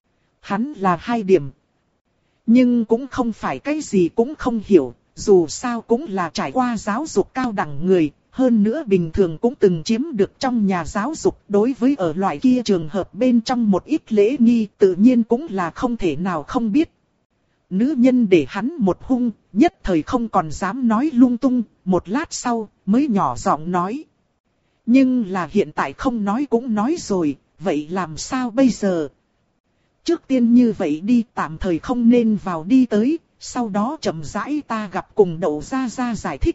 Hắn là hai điểm. Nhưng cũng không phải cái gì cũng không hiểu, dù sao cũng là trải qua giáo dục cao đẳng người, hơn nữa bình thường cũng từng chiếm được trong nhà giáo dục. Đối với ở loại kia trường hợp bên trong một ít lễ nghi tự nhiên cũng là không thể nào không biết. Nữ nhân để hắn một hung, nhất thời không còn dám nói lung tung, một lát sau mới nhỏ giọng nói. Nhưng là hiện tại không nói cũng nói rồi, vậy làm sao bây giờ? Trước tiên như vậy đi, tạm thời không nên vào đi tới, sau đó chậm rãi ta gặp cùng Đậu Gia Gia giải thích.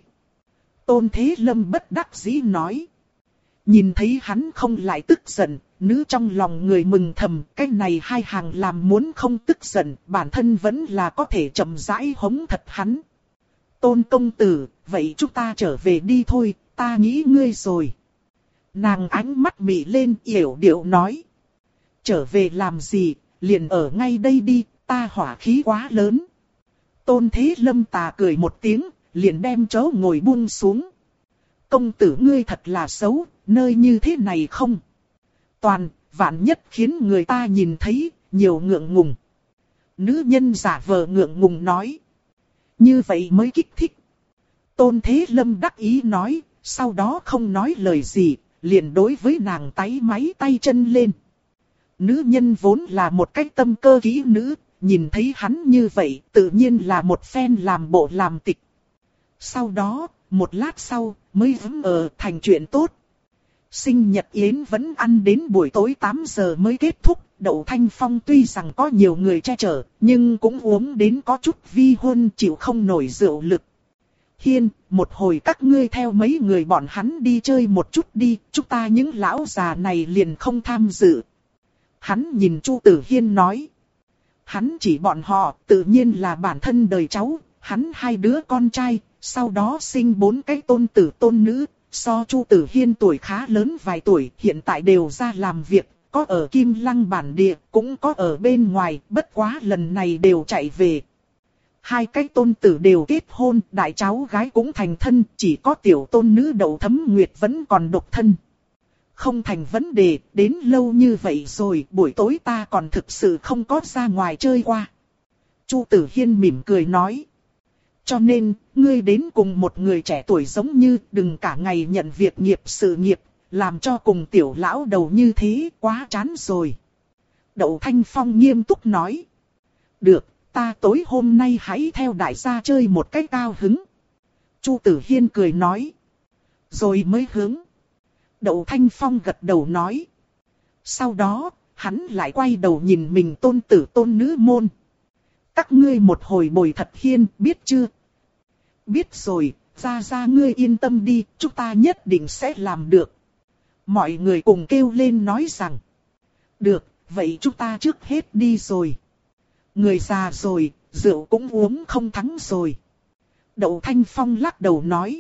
Tôn Thế Lâm bất đắc dĩ nói. Nhìn thấy hắn không lại tức giận, nữ trong lòng người mừng thầm, cái này hai hàng làm muốn không tức giận, bản thân vẫn là có thể chậm rãi hống thật hắn. Tôn công tử, vậy chúng ta trở về đi thôi, ta nghĩ ngươi rồi. Nàng ánh mắt mị lên, yểu điệu nói. Trở về làm gì, liền ở ngay đây đi, ta hỏa khí quá lớn. Tôn Thế Lâm tà cười một tiếng, liền đem chỗ ngồi buông xuống. Công tử ngươi thật là xấu, nơi như thế này không. Toàn, vạn nhất khiến người ta nhìn thấy, nhiều ngượng ngùng. Nữ nhân giả vờ ngượng ngùng nói. Như vậy mới kích thích. Tôn Thế Lâm đắc ý nói, sau đó không nói lời gì, liền đối với nàng táy máy tay chân lên. Nữ nhân vốn là một cách tâm cơ kỹ nữ, nhìn thấy hắn như vậy, tự nhiên là một phen làm bộ làm tịch. Sau đó, một lát sau, mới vững ở thành chuyện tốt. Sinh nhật yến vẫn ăn đến buổi tối tám giờ mới kết thúc. Đậu Thanh Phong tuy rằng có nhiều người che chở, nhưng cũng uống đến có chút vi huân, chịu không nổi rượu lực. Hiên, một hồi các ngươi theo mấy người bọn hắn đi chơi một chút đi, chúng ta những lão già này liền không tham dự. Hắn nhìn Chu Tử Hiên nói. Hắn chỉ bọn họ, tự nhiên là bản thân đời cháu, hắn hai đứa con trai, sau đó sinh bốn cái tôn tử tôn nữ, so Chu Tử Hiên tuổi khá lớn vài tuổi, hiện tại đều ra làm việc, có ở Kim Lăng bản địa, cũng có ở bên ngoài, bất quá lần này đều chạy về. Hai cái tôn tử đều kết hôn, đại cháu gái cũng thành thân, chỉ có tiểu tôn nữ Đậu Thấm Nguyệt vẫn còn độc thân. Không thành vấn đề, đến lâu như vậy rồi, buổi tối ta còn thực sự không có ra ngoài chơi qua. Chu Tử Hiên mỉm cười nói. Cho nên, ngươi đến cùng một người trẻ tuổi giống như đừng cả ngày nhận việc nghiệp sự nghiệp, làm cho cùng tiểu lão đầu như thế quá chán rồi. Đậu Thanh Phong nghiêm túc nói. Được, ta tối hôm nay hãy theo đại gia chơi một cách cao hứng. Chu Tử Hiên cười nói. Rồi mới hướng. Đậu Thanh Phong gật đầu nói. Sau đó, hắn lại quay đầu nhìn mình tôn tử tôn nữ môn. Các ngươi một hồi bồi thật hiên, biết chưa? Biết rồi, ra ra ngươi yên tâm đi, chúng ta nhất định sẽ làm được. Mọi người cùng kêu lên nói rằng. Được, vậy chúng ta trước hết đi rồi. Người già rồi, rượu cũng uống không thắng rồi. Đậu Thanh Phong lắc đầu nói.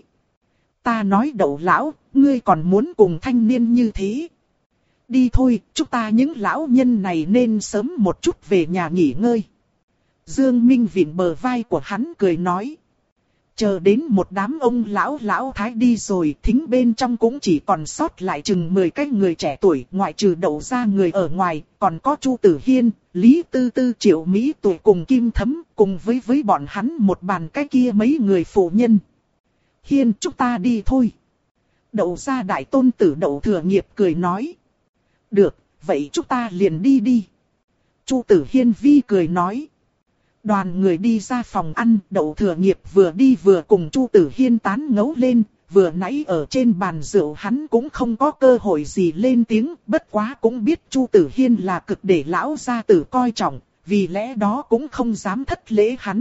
Ta nói Đậu lão, ngươi còn muốn cùng thanh niên như thế. Đi thôi, chúng ta những lão nhân này nên sớm một chút về nhà nghỉ ngơi. Dương Minh vịn bờ vai của hắn cười nói. Chờ đến một đám ông lão lão thái đi rồi, thính bên trong cũng chỉ còn sót lại chừng mười cái người trẻ tuổi, ngoại trừ Đậu gia người ở ngoài, còn có Chu Tử Hiên, Lý Tư Tư, Triệu Mỹ tuổi cùng Kim Thấm, cùng với với bọn hắn một bàn cái kia mấy người phụ nhân. Hiên, chúng ta đi thôi. Đậu gia đại tôn tử Đậu Thừa Nghiệp cười nói. Được, vậy chúng ta liền đi đi. Chu Tử Hiên vi cười nói. Đoàn người đi ra phòng ăn, Đậu Thừa Nghiệp vừa đi vừa cùng Chu Tử Hiên tán ngấu lên, vừa nãy ở trên bàn rượu hắn cũng không có cơ hội gì lên tiếng, bất quá cũng biết Chu Tử Hiên là cực để lão gia tử coi trọng, vì lẽ đó cũng không dám thất lễ hắn.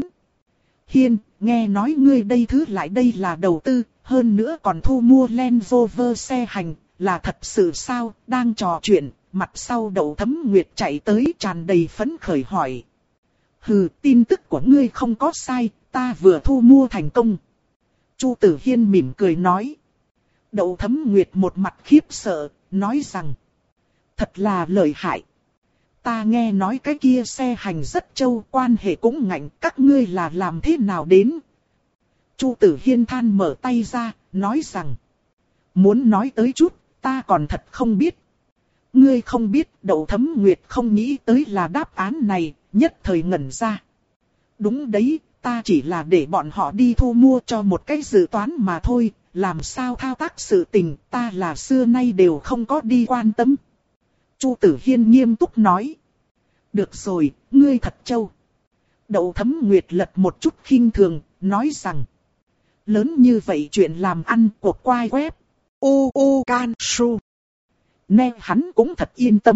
Hiên, nghe nói ngươi đây thứ lại đây là đầu tư, hơn nữa còn thu mua Land Rover xe hành, là thật sự sao? Đang trò chuyện, mặt sau Đậu Thấm Nguyệt chạy tới tràn đầy phấn khởi hỏi. Hừ, tin tức của ngươi không có sai, ta vừa thu mua thành công. Chu Tử Hiên mỉm cười nói. Đậu Thấm Nguyệt một mặt khiếp sợ, nói rằng. Thật là lợi hại. Ta nghe nói cái kia xe hành rất trâu, quan hệ cũng ngạnh, các ngươi là làm thế nào đến? Chu Tử Hiên than mở tay ra, nói rằng. Muốn nói tới chút, ta còn thật không biết. Ngươi không biết, Đậu Thấm Nguyệt không nghĩ tới là đáp án này, nhất thời ngẩn ra. Đúng đấy, ta chỉ là để bọn họ đi thu mua cho một cái dự toán mà thôi, làm sao thao tác sự tình, ta là xưa nay đều không có đi quan tâm. Chu Tử Hiên nghiêm túc nói. Được rồi, ngươi thật trâu. Đậu Thấm Nguyệt lật một chút khinh thường, nói rằng. Lớn như vậy chuyện làm ăn của quai web. U U Can Su. Nè hắn cũng thật yên tâm.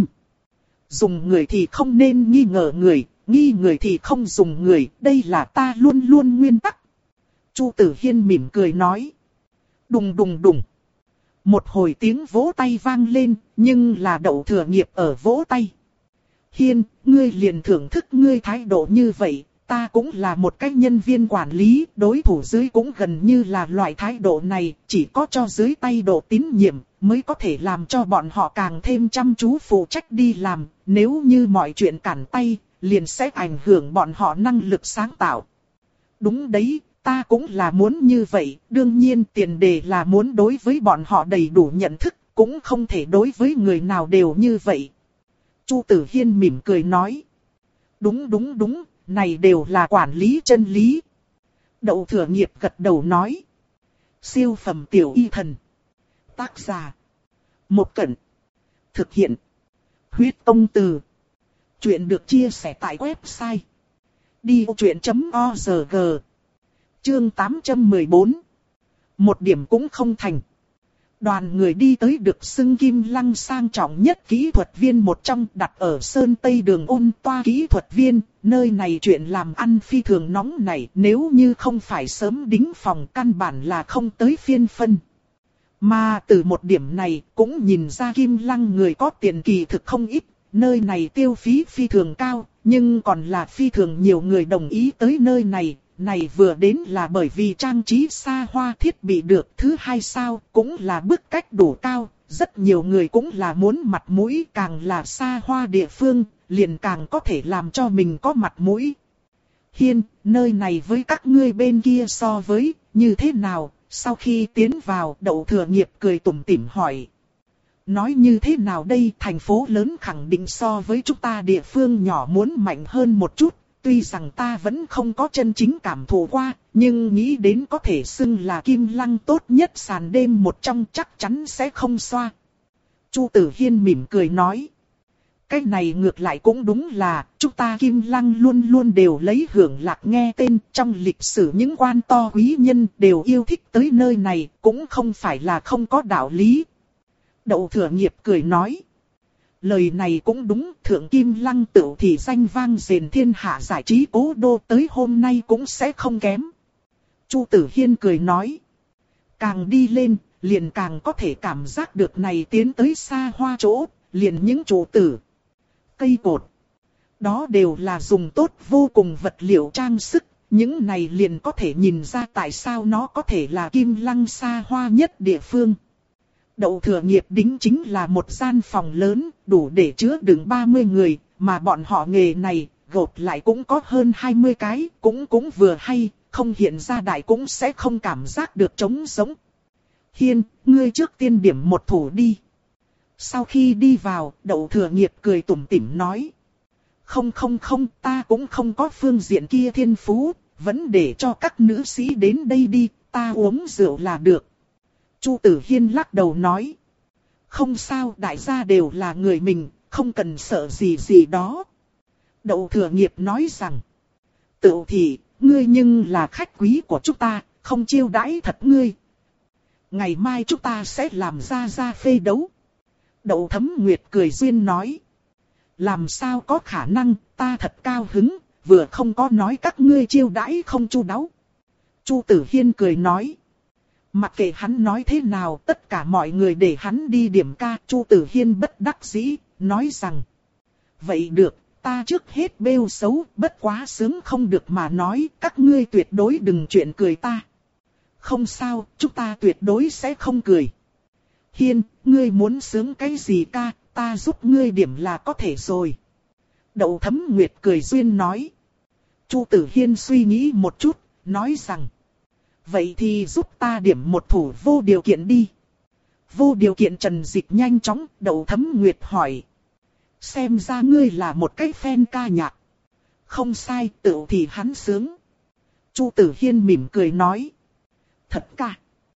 Dùng người thì không nên nghi ngờ người, nghi người thì không dùng người, đây là ta luôn luôn nguyên tắc. Chu Tử Hiên mỉm cười nói. Đùng đùng đùng. Một hồi tiếng vỗ tay vang lên, nhưng là Đậu Thừa Nghiệp ở vỗ tay. Hiên, ngươi liền thưởng thức ngươi thái độ như vậy, ta cũng là một cái nhân viên quản lý, đối thủ dưới cũng gần như là loại thái độ này, chỉ có cho dưới tay độ tín nhiệm, mới có thể làm cho bọn họ càng thêm chăm chú phụ trách đi làm, nếu như mọi chuyện cản tay, liền sẽ ảnh hưởng bọn họ năng lực sáng tạo. Đúng đấy, ta cũng là muốn như vậy, đương nhiên tiền đề là muốn đối với bọn họ đầy đủ nhận thức, cũng không thể đối với người nào đều như vậy. Chu Tử Hiên mỉm cười nói. Đúng đúng đúng, này đều là quản lý chân lý. Đậu Thừa Nghiệp gật đầu nói. Siêu phẩm tiểu y thần. Tác giả. Một Cẩn. Thực hiện. Huyết Tông Từ. Chuyện được chia sẻ tại website. đi vô chuyện chấm org. Chương tám trăm mười bốn. Một điểm cũng không thành. Đoàn người đi tới được xưng Kim Lăng sang trọng nhất kỹ thuật viên một trong, đặt ở Sơn Tây đường Ôn Toa kỹ thuật viên, nơi này chuyện làm ăn phi thường nóng nảy, nếu như không phải sớm đính phòng căn bản là không tới phiên phân. Mà từ một điểm này cũng nhìn ra Kim Lăng người có tiền kỳ thực không ít, nơi này tiêu phí phi thường cao, nhưng còn là phi thường nhiều người đồng ý tới nơi này. Này vừa đến là bởi vì trang trí xa hoa thiết bị được, thứ hai sao cũng là bức cách đủ cao, rất nhiều người cũng là muốn mặt mũi, càng là xa hoa địa phương, liền càng có thể làm cho mình có mặt mũi. Hiên, nơi này với các ngươi bên kia so với, như thế nào? Sau khi tiến vào, Đậu Thừa Nghiệp cười tủm tỉm hỏi. Nói như thế nào đây, thành phố lớn khẳng định so với chúng ta địa phương nhỏ muốn mạnh hơn một chút. Tuy rằng ta vẫn không có chân chính cảm thụ qua, nhưng nghĩ đến có thể xưng là Kim Lăng tốt nhất sàn đêm một trong, chắc chắn sẽ không xoa. Chu Tử Hiên mỉm cười nói. Cái này ngược lại cũng đúng là, chúng ta Kim Lăng luôn luôn đều lấy hưởng lạc nghe tên, trong lịch sử những quan to quý nhân đều yêu thích tới nơi này, cũng không phải là không có đạo lý. Đậu Thừa Nghiệp cười nói. Lời này cũng đúng, Thượng Kim Lăng tựu thì danh vang rền thiên hạ giải trí cố đô, tới hôm nay cũng sẽ không kém. Chu Tử Hiên cười nói. Càng đi lên, liền càng có thể cảm giác được này tiến tới xa hoa chỗ, liền những trụ tử, cây cột. Đó đều là dùng tốt vô cùng vật liệu trang sức, những này liền có thể nhìn ra tại sao nó có thể là Kim Lăng xa hoa nhất địa phương. Đậu Thừa Nghiệp đính chính là một gian phòng lớn, đủ để chứa đựng ba mươi người, mà bọn họ nghề này, gộp lại cũng có hơn hai mươi cái, cũng cũng vừa hay, không hiện ra đại cũng sẽ không cảm giác được trống sống. Hiên, ngươi trước tiên điểm một thủ đi. Sau khi đi vào, Đậu Thừa Nghiệp cười tủm tỉm nói. Không không không, ta cũng không có phương diện kia thiên phú, vẫn để cho các nữ sĩ đến đây đi, ta uống rượu là được. Chu Tử Hiên lắc đầu nói. Không sao, đại gia đều là người mình, không cần sợ gì gì đó. Đậu Thừa Nghiệp nói rằng. Tự thì, ngươi nhưng là khách quý của chúng ta, không chiêu đãi thật ngươi. Ngày mai chúng ta sẽ làm ra ra phê đấu. Đậu Thấm Nguyệt cười duyên nói. Làm sao có khả năng, ta thật cao hứng, vừa không có nói các ngươi chiêu đãi không chu đáo. Chu Tử Hiên cười nói. Mặc kệ hắn nói thế nào, tất cả mọi người để hắn đi điểm ca. Chu Tử Hiên bất đắc dĩ, nói rằng. Vậy được, ta trước hết bêu xấu, bất quá sướng không được mà nói, các ngươi tuyệt đối đừng chuyện cười ta. Không sao, chúng ta tuyệt đối sẽ không cười. Hiên, ngươi muốn sướng cái gì ca, ta giúp ngươi điểm là có thể rồi. Đậu Thấm Nguyệt cười duyên nói. Chu Tử Hiên suy nghĩ một chút, nói rằng. Vậy thì giúp ta điểm một thủ vô điều kiện đi. Vô điều kiện Trần Dịch nhanh chóng, Đậu Thấm Nguyệt hỏi. Xem ra ngươi là một cái fan ca nhạc. Không sai, tự thì hắn sướng. Chu Tử Hiên mỉm cười nói. Thật ca.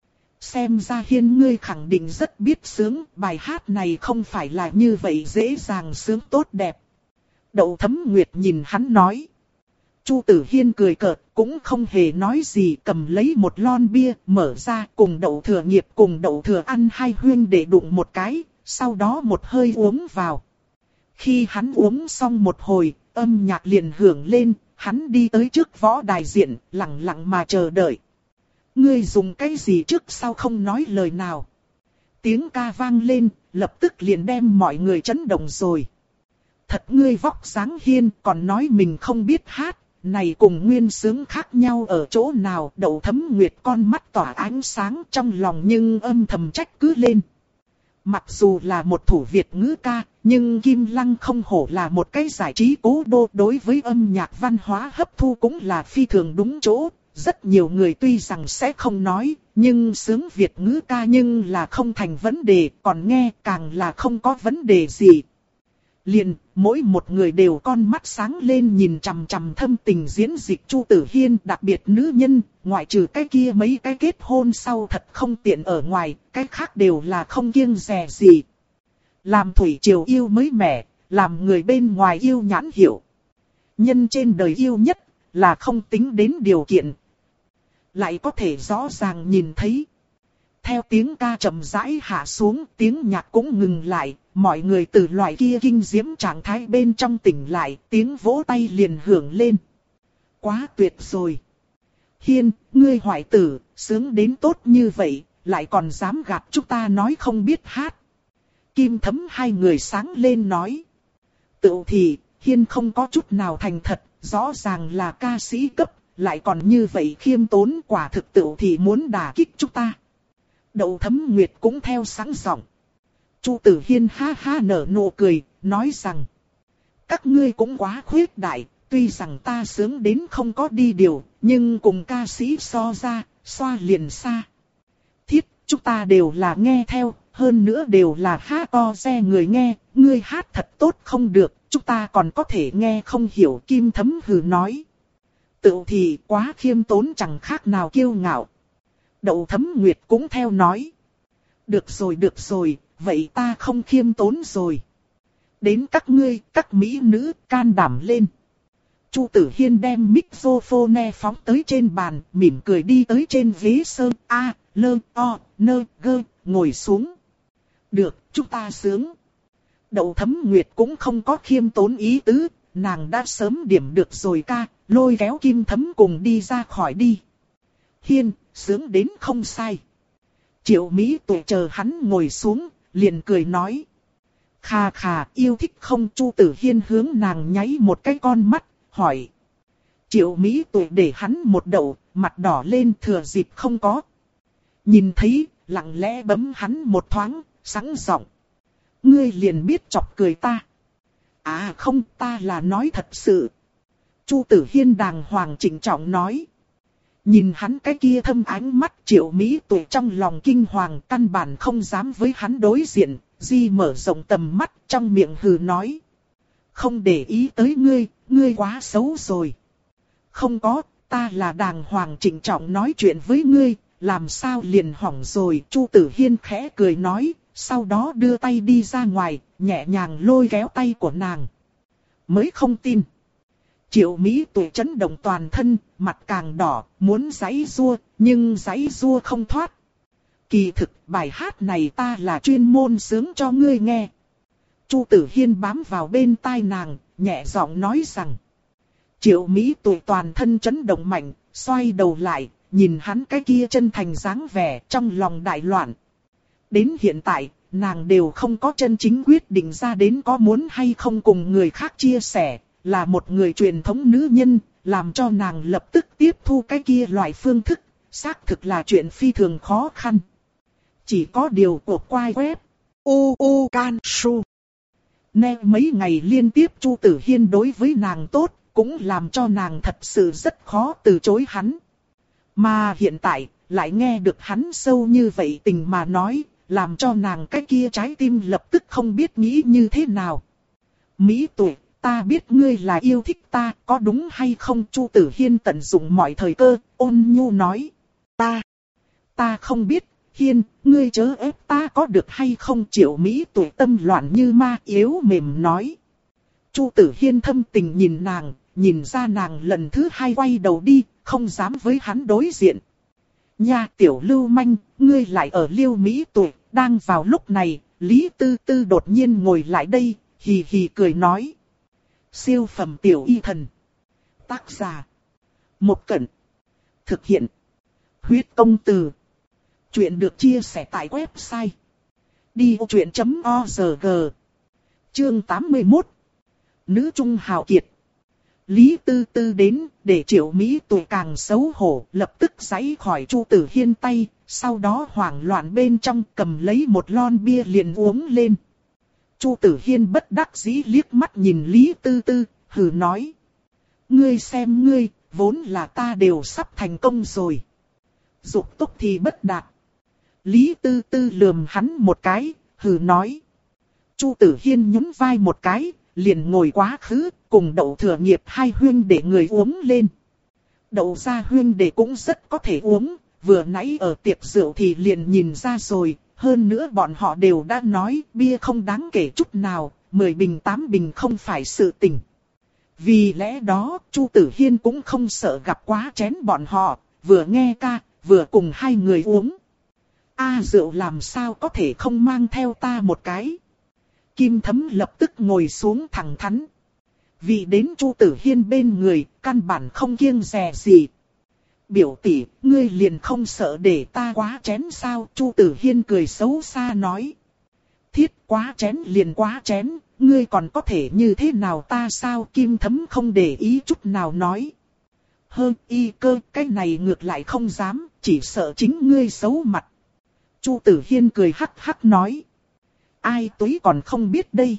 Xem ra Hiên ngươi khẳng định rất biết sướng, bài hát này không phải là như vậy dễ dàng sướng tốt đẹp. Đậu Thấm Nguyệt nhìn hắn nói. Chu Tử Hiên cười cợt, cũng không hề nói gì, cầm lấy một lon bia, mở ra, cùng Đậu Thừa Nghiệp cùng Đậu Thừa Ăn hai huyên để đụng một cái, sau đó một hơi uống vào. Khi hắn uống xong một hồi, âm nhạc liền hưởng lên, hắn đi tới trước võ đài diện, lặng lặng mà chờ đợi. Ngươi dùng cái gì trước sau không nói lời nào. Tiếng ca vang lên, lập tức liền đem mọi người chấn động rồi. Thật ngươi vóc dáng Hiên, còn nói mình không biết hát, này cùng nguyên sướng khác nhau ở chỗ nào. Đậu Thấm Nguyệt con mắt tỏa ánh sáng, trong lòng nhưng âm thầm trách cứ lên. Mặc dù là một thủ Việt ngữ ca, nhưng Kim Lăng không hổ là một cái giải trí cố đô, đối với âm nhạc văn hóa hấp thu cũng là phi thường đúng chỗ. Rất nhiều người tuy rằng sẽ không nói, nhưng sướng Việt ngữ ca nhưng là không thành vấn đề, còn nghe càng là không có vấn đề gì. Liền, mỗi một người đều con mắt sáng lên nhìn chằm chằm thâm tình diễn dịch Chu Tử Hiên, đặc biệt nữ nhân, ngoại trừ cái kia mấy cái kết hôn sau thật không tiện ở ngoài, cái khác đều là không kiêng dè gì. Làm thủy triều yêu mới mẻ, làm người bên ngoài yêu nhãn hiểu. Nhân trên đời yêu nhất, là không tính đến điều kiện. Lại có thể rõ ràng nhìn thấy. Theo tiếng ca chậm rãi hạ xuống, tiếng nhạc cũng ngừng lại, mọi người từ loại kia kinh diễm trạng thái bên trong tỉnh lại, tiếng vỗ tay liền hưởng lên. Quá tuyệt rồi. Hiên, ngươi hoại tử, sướng đến tốt như vậy, lại còn dám gạt chúng ta nói không biết hát. Kim Thấm hai người sáng lên nói. Tự thì, Hiên không có chút nào thành thật, rõ ràng là ca sĩ cấp, lại còn như vậy khiêm tốn, quả thực tự thì muốn đả kích chúng ta. Đậu Thấm Nguyệt cũng theo sáng giọng. Chu Tử Hiên ha ha nở nụ cười, nói rằng. Các ngươi cũng quá khuyết đại, tuy rằng ta sướng đến không có đi điều, nhưng cùng ca sĩ so ra, xoa liền xa. Thiết, chúng ta đều là nghe theo, hơn nữa đều là hát o xe người nghe, ngươi hát thật tốt không được, chúng ta còn có thể nghe không hiểu. Kim Thấm hừ nói. Tự thì quá khiêm tốn chẳng khác nào kiêu ngạo. Đậu Thấm Nguyệt cũng theo nói. Được rồi được rồi, vậy ta không khiêm tốn rồi. Đến các ngươi, các mỹ nữ, can đảm lên. Chu Tử Hiên đem microphone phóng tới trên bàn, mỉm cười đi tới trên ghế sơn A, lơ, o, nơ, gơ, ngồi xuống. Được, chúng ta sướng. Đậu Thấm Nguyệt cũng không có khiêm tốn ý tứ, nàng đã sớm điểm được rồi ca, lôi kéo Kim Thấm cùng đi ra khỏi đi. Hiên, sướng đến không sai. Triệu Mỹ Tuệ chờ hắn ngồi xuống, liền cười nói. Khà khà, yêu thích không? Chu Tử Hiên hướng nàng nháy một cái con mắt, hỏi. Triệu Mỹ Tuệ để hắn một đậu, mặt đỏ lên thừa dịp không có. Nhìn thấy, lặng lẽ bấm hắn một thoáng, sẵn giọng. Ngươi liền biết chọc cười ta. À không, ta là nói thật sự. Chu Tử Hiên đàng hoàng chỉnh trọng nói. Nhìn hắn cái kia thâm ánh mắt, Triệu Mỹ Tuệ trong lòng kinh hoàng, căn bản không dám với hắn đối diện, Di mở rộng tầm mắt, trong miệng hừ nói. Không để ý tới ngươi, ngươi quá xấu rồi. Không có, ta là đàng hoàng chỉnh trọng nói chuyện với ngươi, làm sao liền hỏng rồi. Chu Tử Hiên khẽ cười nói, sau đó đưa tay đi ra ngoài, nhẹ nhàng lôi kéo tay của nàng. Mới không tin. Triệu Mỹ Tuệ chấn động toàn thân, mặt càng đỏ, muốn giãy giụa, nhưng giãy giụa không thoát. Kỳ thực, bài hát này ta là chuyên môn sướng cho ngươi nghe. Chu Tử Hiên bám vào bên tai nàng, nhẹ giọng nói rằng. Triệu Mỹ Tuệ toàn thân chấn động mạnh, xoay đầu lại, nhìn hắn cái kia chân thành dáng vẻ, trong lòng đại loạn. Đến hiện tại, nàng đều không có chân chính quyết định ra đến có muốn hay không cùng người khác chia sẻ, là một người truyền thống nữ nhân, làm cho nàng lập tức tiếp thu cái kia loại phương thức, xác thực là chuyện phi thường khó khăn. Chỉ có điều của quai web, u u can su. Nghe mấy ngày liên tiếp Chu Tử Hiên đối với nàng tốt, cũng làm cho nàng thật sự rất khó từ chối hắn. Mà hiện tại, lại nghe được hắn sâu như vậy tình mà nói, làm cho nàng cái kia trái tim lập tức không biết nghĩ như thế nào. Mỹ Tuệ, ta biết ngươi là yêu thích ta, có đúng hay không? Chu Tử Hiên tận dụng mọi thời cơ, ôn nhu nói. Ta, ta không biết, Hiên, ngươi chớ ép ta có được hay không? Triệu Mỹ Tuệ tâm loạn như ma, yếu mềm nói. Chu Tử Hiên thâm tình nhìn nàng, nhìn ra nàng lần thứ hai quay đầu đi, không dám với hắn đối diện. Nha tiểu lưu manh, ngươi lại ở Liêu Mỹ Tuệ. Đang vào lúc này, Lý Tư Tư đột nhiên ngồi lại đây, hì hì cười nói. Siêu phẩm tiểu y thần. Tác giả. Một Cẩn. Thực hiện. Huyết công từ. Chuyện được chia sẻ tại website. đi vô chuyện chấm org. Chương tám mươi mốt. Nữ trung hào kiệt. Lý Tư Tư đến, để Triệu Mỹ Tuệ càng xấu hổ, lập tức giãy khỏi Chu Tử Hiên tay, sau đó hoảng loạn bên trong cầm lấy một lon bia liền uống lên. Chu Tử Hiên bất đắc dĩ liếc mắt nhìn Lý Tư Tư, hừ nói. Ngươi xem ngươi, vốn là ta đều sắp thành công rồi. Dục tốc thì bất đạt. Lý Tư Tư lườm hắn một cái, hừ nói. Chu Tử Hiên nhún vai một cái, liền ngồi quá khứ, cùng Đậu Thừa Nghiệp hai huynh để người uống lên. Đậu gia huynh để cũng rất có thể uống, vừa nãy ở tiệc rượu thì liền nhìn ra rồi, hơn nữa bọn họ đều đã nói bia không đáng kể chút nào, mười bình tám bình không phải sự tình. Vì lẽ đó, Chu Tử Hiên cũng không sợ gặp quá chén bọn họ, vừa nghe ca, vừa cùng hai người uống. A rượu làm sao có thể không mang theo ta một cái. Kim Thấm lập tức ngồi xuống thẳng thắn. Vì đến Chu Tử Hiên bên người, căn bản không kiêng dè gì. Biểu tỷ, ngươi liền không sợ để ta quá chén sao? Chu Tử Hiên cười xấu xa nói. Thiết quá chén liền quá chén, ngươi còn có thể như thế nào ta sao? Kim Thấm không để ý chút nào nói. Hơn y cơ, cái này ngược lại không dám, chỉ sợ chính ngươi xấu mặt. Chu Tử Hiên cười hắc hắc nói. Ai túi còn không biết đây.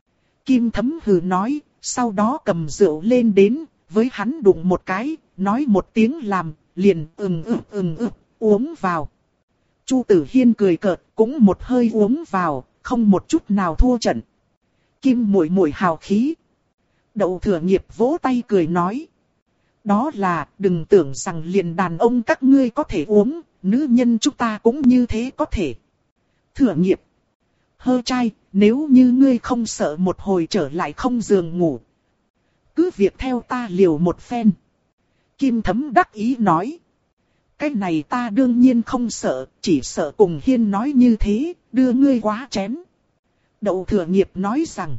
Kim Thấm hừ nói, sau đó cầm rượu lên đến, với hắn đụng một cái, nói một tiếng làm, liền ừm ừm ừm ừm, uống vào. Chu Tử Hiên cười cợt, cũng một hơi uống vào, không một chút nào thua trận. Kim muội muội hào khí. Đậu Thừa Nghiệp vỗ tay cười nói. Đó là, đừng tưởng rằng liền đàn ông các ngươi có thể uống, nữ nhân chúng ta cũng như thế có thể. Thừa Nghiệp. Hơ trai, nếu như ngươi không sợ một hồi trở lại không giường ngủ. Cứ việc theo ta liều một phen. Kim Thấm đắc ý nói. Cái này ta đương nhiên không sợ, chỉ sợ cùng Hiên nói như thế, đưa ngươi quá chén. Đậu Thừa Nghiệp nói rằng.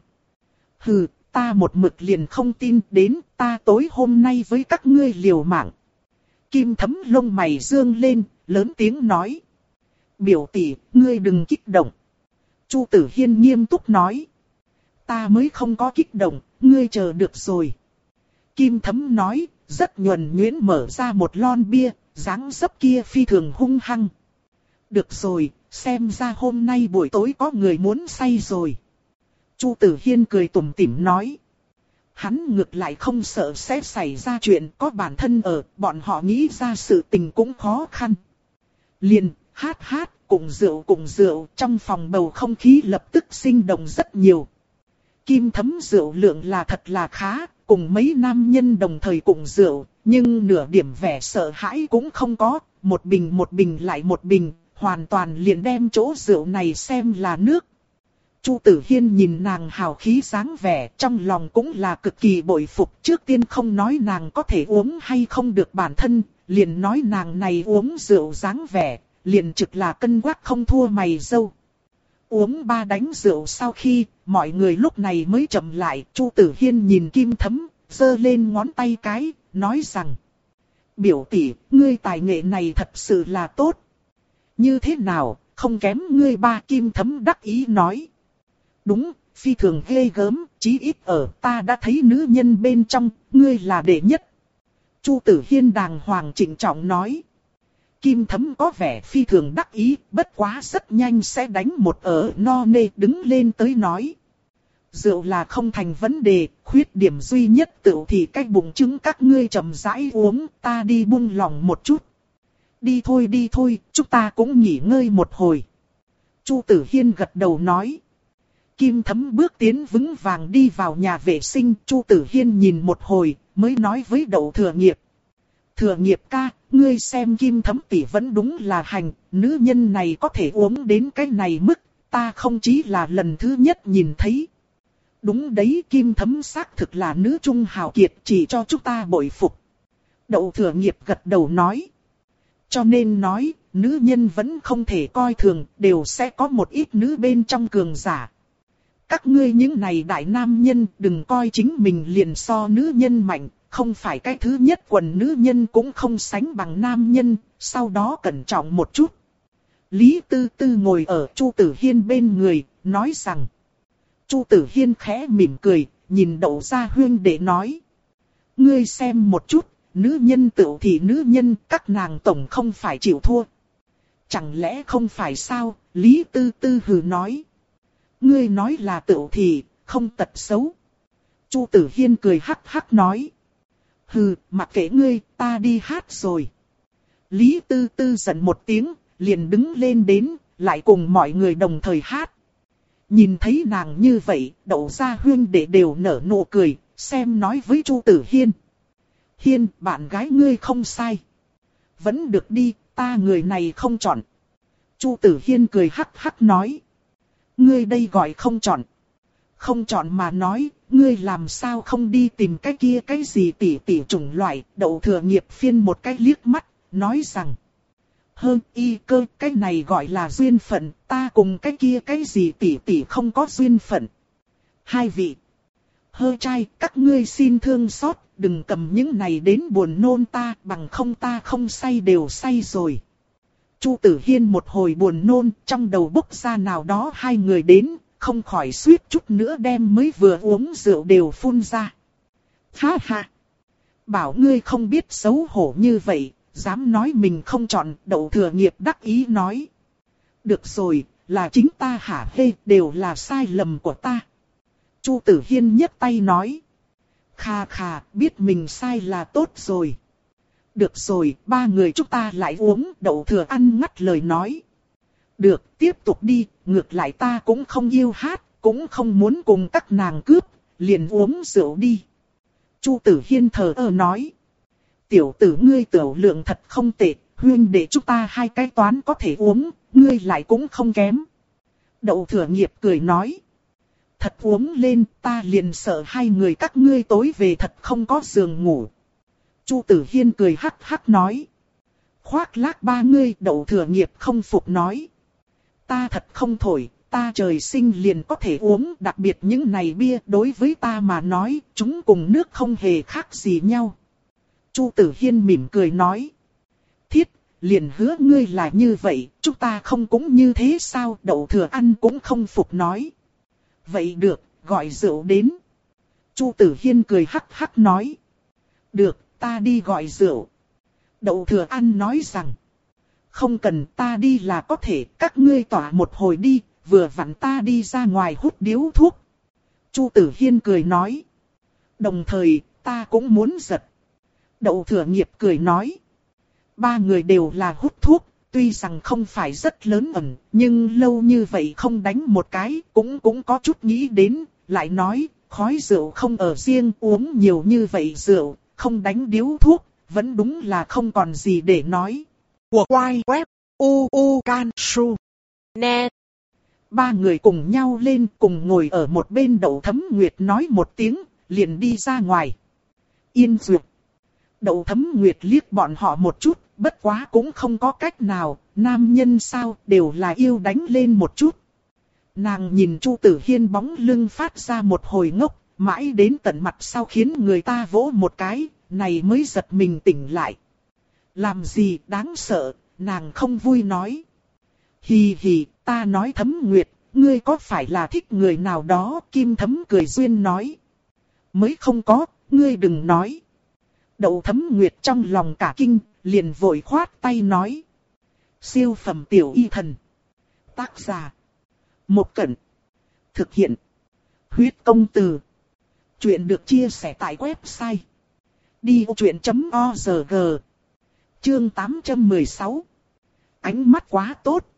Hừ, ta một mực liền không tin đến, ta tối hôm nay với các ngươi liều mạng. Kim Thấm lông mày dương lên, lớn tiếng nói. Biểu tỷ, ngươi đừng kích động. Chu Tử Hiên nghiêm túc nói. Ta mới không có kích động, ngươi chờ được rồi. Kim Thấm nói, rất nhuần nhuyễn mở ra một lon bia, dáng dấp kia phi thường hung hăng. Được rồi, xem ra hôm nay buổi tối có người muốn say rồi. Chu Tử Hiên cười tủm tỉm nói. Hắn ngược lại không sợ sẽ xảy ra chuyện, có bản thân ở, bọn họ nghĩ ra sự tình cũng khó khăn. Liền, hát hát, cùng rượu cùng rượu, trong phòng bầu không khí lập tức sinh động rất nhiều. Kim Thấm rượu lượng là thật là khá, cùng mấy nam nhân đồng thời cùng rượu, nhưng nửa điểm vẻ sợ hãi cũng không có, một bình một bình lại một bình, hoàn toàn liền đem chỗ rượu này xem là nước. Chu Tử Hiên nhìn nàng hào khí dáng vẻ, trong lòng cũng là cực kỳ bội phục. Trước tiên không nói nàng có thể uống hay không được bản thân, liền nói nàng này uống rượu dáng vẻ, liền trực là cân quắc không thua mày dâu. Uống ba đánh rượu sau khi, mọi người lúc này mới chậm lại. Chu Tử Hiên nhìn Kim Thấm, giơ lên ngón tay cái, nói rằng. Biểu tỷ, ngươi tài nghệ này thật sự là tốt. Như thế nào, không kém ngươi ba. Kim Thấm đắc ý nói. Đúng, phi thường ghê gớm, chí ít ở ta đã thấy nữ nhân bên trong, ngươi là đệ nhất. Chu Tử Hiên đàng hoàng trịnh trọng nói. Kim Thấm có vẻ phi thường đắc ý, bất quá rất nhanh sẽ đánh một ở no nê đứng lên tới nói. Rượu là không thành vấn đề, khuyết điểm duy nhất tựu thì cái bụng trứng các ngươi chậm rãi uống, ta đi buông lòng một chút. Đi thôi đi thôi, chúng ta cũng nghỉ ngơi một hồi. Chu Tử Hiên gật đầu nói. Kim Thấm bước tiến vững vàng đi vào nhà vệ sinh, Chu Tử Hiên nhìn một hồi, mới nói với Đậu Thừa Nghiệp. Thừa Nghiệp ca, ngươi xem Kim Thấm tỷ vẫn đúng là hành, nữ nhân này có thể uống đến cái này mức, ta không chỉ là lần thứ nhất nhìn thấy. Đúng đấy, Kim Thấm xác thực là nữ trung hào kiệt, chỉ cho chúng ta bội phục. Đậu Thừa Nghiệp gật đầu nói. Cho nên nói, nữ nhân vẫn không thể coi thường, đều sẽ có một ít nữ bên trong cường giả. Các ngươi những này đại nam nhân đừng coi chính mình liền so nữ nhân mạnh, không phải cái thứ nhất quần nữ nhân cũng không sánh bằng nam nhân, sau đó cẩn trọng một chút. Lý Tư Tư ngồi ở Chu Tử Hiên bên người, nói rằng. Chu Tử Hiên khẽ mỉm cười, nhìn Đậu Gia Huyên để nói. Ngươi xem một chút, nữ nhân tựu thì nữ nhân, các nàng tổng không phải chịu thua. Chẳng lẽ không phải sao, Lý Tư Tư hừ nói. Ngươi nói là tựu thì, không tật xấu. Chu Tử Hiên cười hắc hắc nói. Hừ, mặc kệ ngươi, ta đi hát rồi. Lý Tư Tư giận một tiếng, liền đứng lên đến, lại cùng mọi người đồng thời hát. Nhìn thấy nàng như vậy, Đậu Gia Huyên đệ đều nở nụ cười, xem nói với Chu Tử Hiên. Hiên, bạn gái ngươi không sai. Vẫn được đi, ta người này không chọn. Chu Tử Hiên cười hắc hắc nói. Ngươi đây gọi không chọn. Không chọn mà nói, ngươi làm sao không đi tìm cái kia cái gì tỷ tỷ chủng loại. Đậu Thừa Nghiệp phiên một cái liếc mắt, nói rằng. Hơn y cơ, cái này gọi là duyên phận, ta cùng cái kia cái gì tỷ tỷ không có duyên phận. Hai vị. Hơ trai, các ngươi xin thương xót, đừng cầm những này đến buồn nôn ta, bằng không ta không say đều say rồi. Chu Tử Hiên một hồi buồn nôn, trong đầu bốc ra nào đó hai người đến, không khỏi suýt chút nữa đem mới vừa uống rượu đều phun ra. Ha ha! Bảo ngươi không biết xấu hổ như vậy, dám nói mình không chọn. Đậu Thừa Nghiệp đắc ý nói. Được rồi, là chính ta hả hê, đều là sai lầm của ta. Chu Tử Hiên nhấc tay nói. Khà khà, biết mình sai là tốt rồi. Được rồi, ba người chúng ta lại uống. Đậu Thừa ăn ngắt lời nói. Được, tiếp tục đi, ngược lại ta cũng không yêu hát, cũng không muốn cùng các nàng cướp, liền uống rượu đi. Chu Tử Hiên thờ ơ nói. Tiểu tử ngươi tiểu lượng thật không tệ, huyên để chúng ta hai cái toán có thể uống, ngươi lại cũng không kém. Đậu Thừa Nghiệp cười nói. Thật uống lên, ta liền sợ hai người các ngươi tối về thật không có giường ngủ. Chu Tử Hiên cười hắc hắc nói. Khoác lác ba ngươi. Đậu Thừa Nghiệp không phục nói. Ta thật không thổi, ta trời sinh liền có thể uống, đặc biệt những này bia đối với ta mà nói, chúng cùng nước không hề khác gì nhau. Chu Tử Hiên mỉm cười nói. Thiết, liền hứa ngươi là như vậy, chúng ta không cũng như thế sao? Đậu Thừa ăn cũng không phục nói. Vậy được, gọi rượu đến. Chu Tử Hiên cười hắc hắc nói. Được, ta đi gọi rượu. Đậu Thừa ăn nói rằng. Không cần, ta đi là có thể, các ngươi tỏa một hồi đi, vừa vặn ta đi ra ngoài hút điếu thuốc. Chu Tử Hiên cười nói. Đồng thời, ta cũng muốn giật. Đậu Thừa Nghiệp cười nói. Ba người đều là hút thuốc, tuy rằng không phải rất lớn ẩn, nhưng lâu như vậy không đánh một cái, cũng cũng có chút nghĩ đến, lại nói, khói rượu không ở riêng, uống nhiều như vậy rượu, không đánh điếu thuốc, vẫn đúng là không còn gì để nói. Của quay web u u can su net. Ba người cùng nhau lên, cùng ngồi ở một bên. Đậu Thấm Nguyệt nói một tiếng, liền đi ra ngoài. Yên duyệt. Đậu Thấm Nguyệt liếc bọn họ một chút, bất quá cũng không có cách nào, nam nhân sao, đều là yêu đánh lên một chút. Nàng nhìn Chu Tử Hiên bóng lưng phát ra một hồi ngốc, mãi đến tận mặt sau khiến người ta vỗ một cái, này mới giật mình tỉnh lại. Làm gì đáng sợ, nàng không vui nói. Hì hì, ta nói Thấm Nguyệt, ngươi có phải là thích người nào đó? Kim Thấm cười duyên nói. Mới không có, ngươi đừng nói. Đậu Thấm Nguyệt trong lòng cả kinh, liền vội khoát tay nói. Siêu phẩm tiểu y thần. Tác giả. Một Cẩn. Thực hiện. Huyết công từ. Chuyện được chia sẻ tại website. đi ô chuyện chấm org. Chương tám trăm mười sáu. Ánh mắt quá tốt.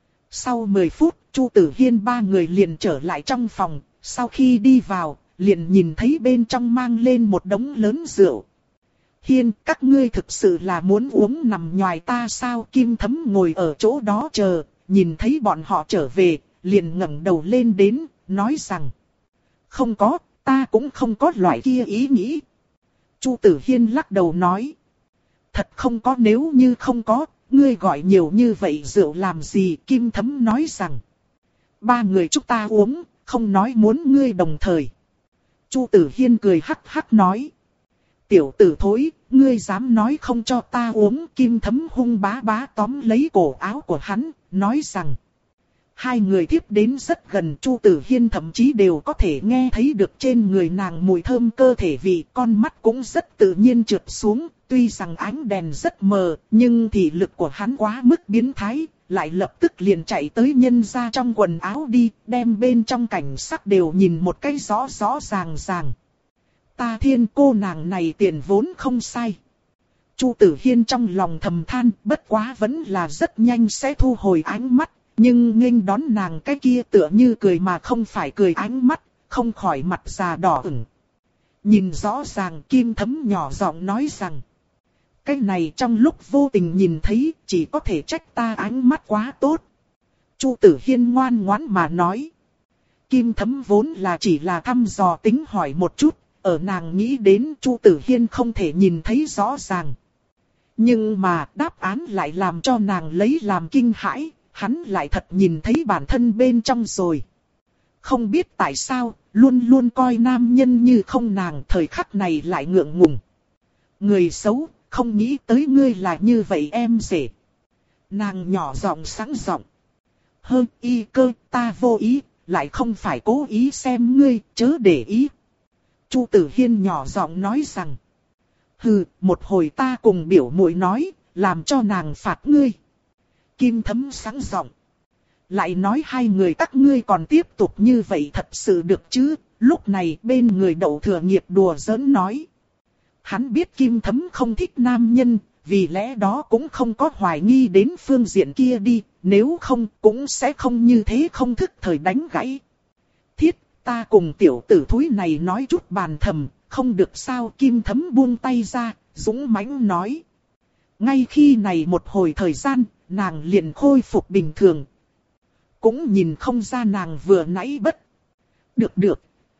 Sau mười phút, Chu Tử Hiên ba người liền trở lại trong phòng. Sau khi đi vào, liền nhìn thấy bên trong mang lên một đống lớn rượu. Hiên, các ngươi thực sự là muốn uống nằm nhòi ta sao? Kim Thấm ngồi ở chỗ đó chờ, nhìn thấy bọn họ trở về, liền ngẩng đầu lên đến, nói rằng. Không có, ta cũng không có loại kia ý nghĩ. Chu Tử Hiên lắc đầu nói. Thật không có, nếu như không có, ngươi gọi nhiều như vậy rượu làm gì? Kim Thấm nói rằng. Ba người chúng ta uống, không nói muốn ngươi đồng thời. Chu Tử Hiên cười hắc hắc nói. Tiểu tử thối, ngươi dám nói không cho ta uống? Kim Thấm hung bá bá tóm lấy cổ áo của hắn, nói rằng. Hai người tiếp đến rất gần, Chu Tử Hiên thậm chí đều có thể nghe thấy được trên người nàng mùi thơm cơ thể vị, con mắt cũng rất tự nhiên trượt xuống, tuy rằng ánh đèn rất mờ, nhưng thị lực của hắn quá mức biến thái, lại lập tức liền chạy tới nhân ra trong quần áo đi, đem bên trong cảnh sắc đều nhìn một cái rõ rõ ràng ràng. Ta thiên, cô nàng này tiền vốn không sai. Chu Tử Hiên trong lòng thầm than, bất quá vẫn là rất nhanh sẽ thu hồi ánh mắt, nhưng nghênh đón nàng cái kia tựa như cười mà không phải cười ánh mắt, không khỏi mặt già đỏ ửng. Nhìn rõ ràng, Kim Thấm nhỏ giọng nói rằng. Cái này trong lúc vô tình nhìn thấy, chỉ có thể trách ta ánh mắt quá tốt. Chu Tử Hiên ngoan ngoãn mà nói. Kim Thấm vốn là chỉ là thăm dò tính hỏi một chút, ở nàng nghĩ đến Chu Tử Hiên không thể nhìn thấy rõ ràng. Nhưng mà đáp án lại làm cho nàng lấy làm kinh hãi, hắn lại thật nhìn thấy bản thân bên trong rồi. Không biết tại sao, luôn luôn coi nam nhân như không, nàng thời khắc này lại ngượng ngùng. Người xấu, không nghĩ tới ngươi là như vậy em rể. Nàng nhỏ giọng sáng giọng. Hơn y cơ, ta vô ý, lại không phải cố ý xem ngươi, chớ để ý. Chu Tử Hiên nhỏ giọng nói rằng. Hừ, một hồi ta cùng biểu muội nói, làm cho nàng phạt ngươi. Kim Thấm sáng giọng. Lại nói hai người các ngươi còn tiếp tục như vậy thật sự được chứ? Lúc này bên người Đậu Thừa Nghiệp đùa giỡn nói. Hắn biết Kim Thấm không thích nam nhân, vì lẽ đó cũng không có hoài nghi đến phương diện kia đi, nếu không cũng sẽ không như thế không thức thời đánh gãy. Thiết, ta cùng tiểu tử thúi này nói chút bàn thầm, không được sao? Kim Thấm buông tay ra, dũng mãnh nói. Ngay khi này một hồi thời gian, nàng liền khôi phục bình thường. Cũng nhìn không ra nàng vừa nãy bất. Được được.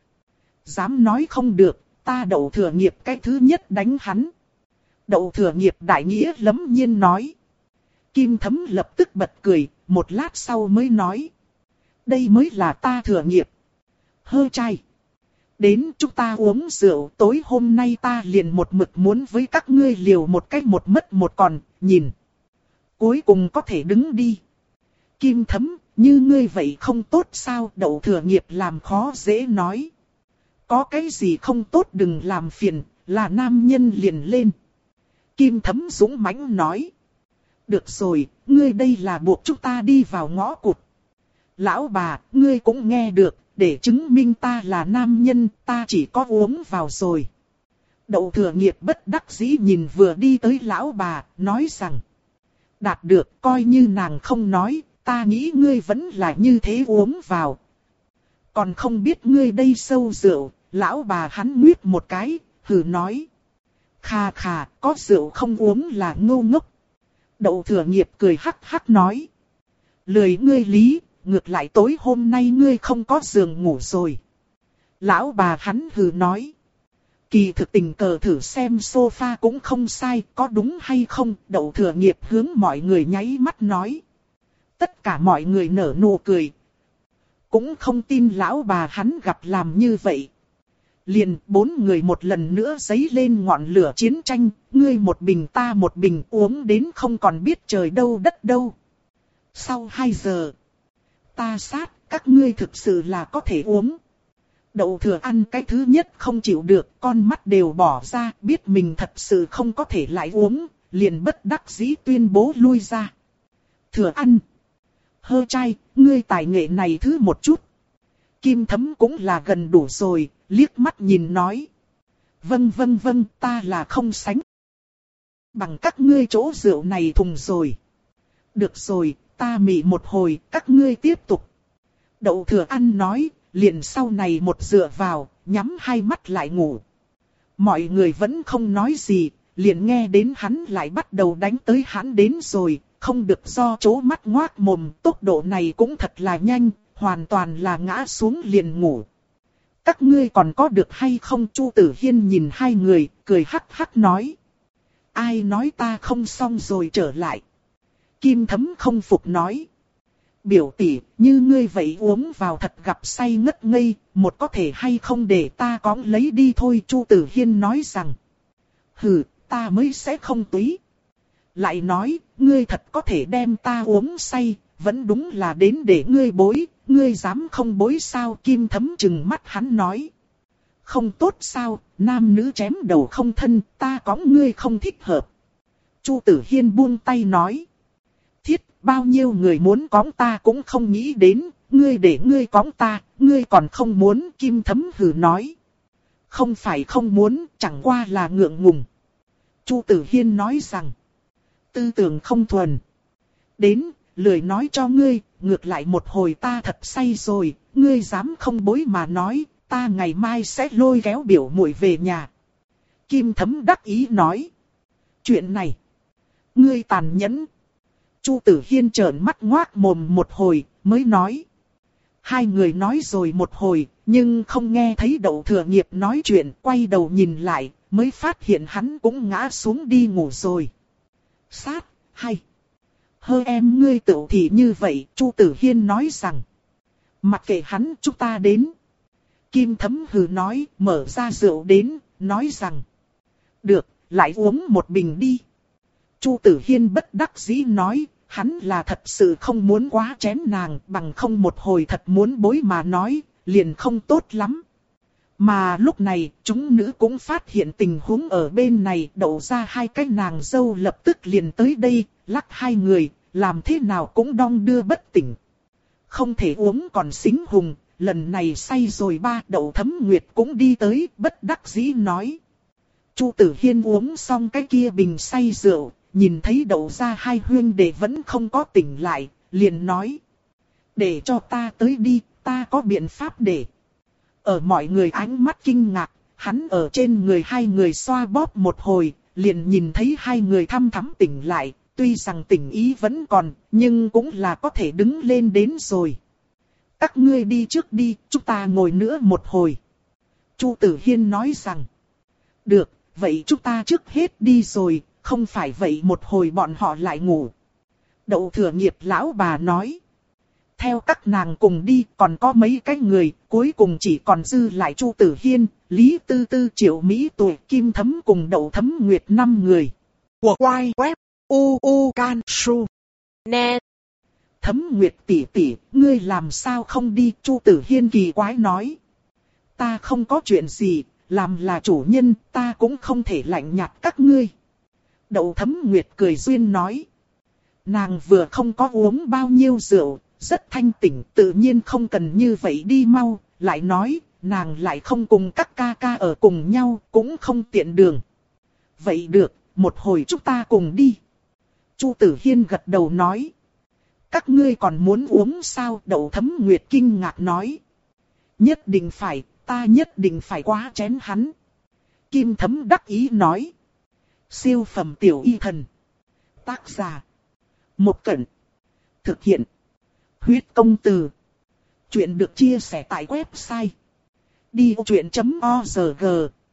Dám nói không được, ta Đậu Thừa Nghiệp cái thứ nhất đánh hắn. Đậu Thừa Nghiệp đại nghĩa lẫm nhiên nói. Kim Thấm lập tức bật cười, một lát sau mới nói. Đây mới là ta Thừa Nghiệp. Hơ trai. Đến chúng ta uống rượu, tối hôm nay ta liền một mực muốn với các ngươi liều một cách một mất một còn, nhìn. Cuối cùng có thể đứng đi. Kim Thấm, như ngươi vậy không tốt sao? Đậu Thừa Nghiệp làm khó dễ nói. Có cái gì không tốt đừng làm phiền, là nam nhân liền lên. Kim Thấm dũng mãnh nói. Được rồi, ngươi đây là buộc chúng ta đi vào ngõ cụt. Lão bà, ngươi cũng nghe được, để chứng minh ta là nam nhân, ta chỉ có uống vào rồi. Đậu Thừa Nghiệp bất đắc dĩ nhìn vừa đi tới lão bà, nói rằng. Đạt được, coi như nàng không nói, ta nghĩ ngươi vẫn là như thế uống vào. Còn không biết ngươi đây sâu rượu, lão bà hắn nguyết một cái, hừ nói. Khà khà, có rượu không uống là ngu ngốc. Đậu Thừa Nghiệp cười hắc hắc nói. Lười ngươi lý, ngược lại tối hôm nay ngươi không có giường ngủ rồi. Lão bà hắn hừ nói. Kỳ thực tình cờ thử xem sofa cũng không sai, có đúng hay không? Đậu Thừa Nghiệp hướng mọi người nháy mắt nói. Tất cả mọi người nở nụ cười. Cũng không tin lão bà hắn gặp làm như vậy. Liền bốn người một lần nữa giấy lên ngọn lửa chiến tranh, ngươi một bình ta một bình uống đến không còn biết trời đâu đất đâu. Sau hai giờ, ta sát, các ngươi thực sự là có thể uống. Đậu thừa ăn cái thứ nhất không chịu được, con mắt đều bỏ ra, biết mình thật sự không có thể lại uống, liền bất đắc dĩ tuyên bố lui ra. Thừa ăn. Hơ trai, ngươi tài nghệ này thứ một chút. Kim Thấm cũng là gần đủ rồi, liếc mắt nhìn nói. Vâng vâng vâng, ta là không sánh bằng các ngươi chỗ rượu này thùng rồi. Được rồi, ta mị một hồi, các ngươi tiếp tục. Đậu thừa ăn nói, liền sau này một dựa vào, nhắm hai mắt lại ngủ. Mọi người vẫn không nói gì, liền nghe đến hắn lại bắt đầu đánh tới hắn đến rồi, không được do chố mắt ngoác mồm, tốc độ này cũng thật là nhanh, hoàn toàn là ngã xuống liền ngủ. Các ngươi còn có được hay không? Chu Tử Hiên nhìn hai người, cười hắc hắc nói. Ai nói ta không xong rồi trở lại? Kim Thấm không phục nói. Biểu tỷ, như ngươi vậy uống vào thật gặp say ngất ngây, một có thể hay không để ta cõng lấy đi thôi. Chu Tử Hiên nói rằng. Hừ, ta mới sẽ không túy. Lại nói, ngươi thật có thể đem ta uống say, vẫn đúng là đến để ngươi bối, ngươi dám không bối sao? Kim Thấm trừng mắt hắn nói. Không tốt sao, nam nữ chém đầu không thân, ta cõng ngươi không thích hợp. Chu Tử Hiên buông tay nói. Thiết, bao nhiêu người muốn cõng ta cũng không nghĩ đến, ngươi để ngươi cõng ta, ngươi còn không muốn. Kim Thấm hừ nói. Không phải không muốn, chẳng qua là ngượng ngùng. Chu Tử Hiên nói rằng. Tư tưởng không thuần. Đến, lười nói cho ngươi, ngược lại một hồi ta thật say rồi, ngươi dám không bối mà nói, ta ngày mai sẽ lôi kéo biểu muội về nhà. Kim Thấm đắc ý nói. Chuyện này, ngươi tàn nhẫn. Chu Tử Hiên trợn mắt ngoác mồm một hồi, mới nói. Hai người nói rồi một hồi, nhưng không nghe thấy Đậu Thừa Nghiệp nói chuyện, quay đầu nhìn lại, mới phát hiện hắn cũng ngã xuống đi ngủ rồi. Sát, hay. Hơ em ngươi tự thì như vậy, Chu Tử Hiên nói rằng. Mặc kệ hắn, chúng ta đến. Kim Thấm hừ nói, mở ra rượu đến, nói rằng. Được, lại uống một bình đi. Chu Tử Hiên bất đắc dĩ nói, hắn là thật sự không muốn quá chén nàng, bằng không một hồi thật muốn bối mà nói, liền không tốt lắm. Mà lúc này, chúng nữ cũng phát hiện tình huống ở bên này, đậu ra hai cái nàng dâu lập tức liền tới đây, lắc hai người, làm thế nào cũng đong đưa bất tỉnh. Không thể uống còn xính hùng, lần này say rồi ba. Đậu Thấm Nguyệt cũng đi tới, bất đắc dĩ nói. Chu Tử Hiên uống xong cái kia bình say rượu, nhìn thấy đậu ra hai huynh đệ vẫn không có tỉnh lại, liền nói. Để cho ta tới đi, ta có biện pháp để. Ở mọi người ánh mắt kinh ngạc, hắn ở trên người hai người xoa bóp một hồi, liền nhìn thấy hai người thăm thắm tỉnh lại, tuy rằng tỉnh ý vẫn còn, nhưng cũng là có thể đứng lên đến rồi. Các ngươi đi trước đi, chúng ta ngồi nữa một hồi. Chu Tử Hiên nói rằng. Được, vậy chúng ta trước hết đi rồi, không phải vậy một hồi bọn họ lại ngủ. Đậu Thừa Nghiệp lão bà nói. Theo các nàng cùng đi, còn có mấy cái người, cuối cùng chỉ còn dư lại Chu Tử Hiên, Lý Tư Tư, Triệu Mỹ Tuổi, Kim Thấm cùng Đậu Thấm Nguyệt năm người. Của quay web u u can su net. Thấm Nguyệt tỷ tỷ, ngươi làm sao không đi? Chu Tử Hiên kỳ quái nói. Ta không có chuyện gì, làm là chủ nhân, ta cũng không thể lạnh nhạt các ngươi. Đậu Thấm Nguyệt cười duyên nói. Nàng vừa không có uống bao nhiêu rượu, rất thanh tỉnh, tự nhiên không cần như vậy đi mau, lại nói, nàng lại không cùng các ca ca ở cùng nhau, cũng không tiện đường. Vậy được, một hồi chúng ta cùng đi. Chu Tử Hiên gật đầu nói. Các ngươi còn muốn uống sao? Đậu Thấm Nguyệt kinh ngạc nói. Nhất định phải, ta nhất định phải quá chén hắn. Kim Thấm đắc ý nói. Siêu phẩm tiểu y thần. Tác giả. Một Cẩn. Thực hiện. Huyết công từ. Chuyện được chia sẻ tại website. đi vô chuyện chấm org.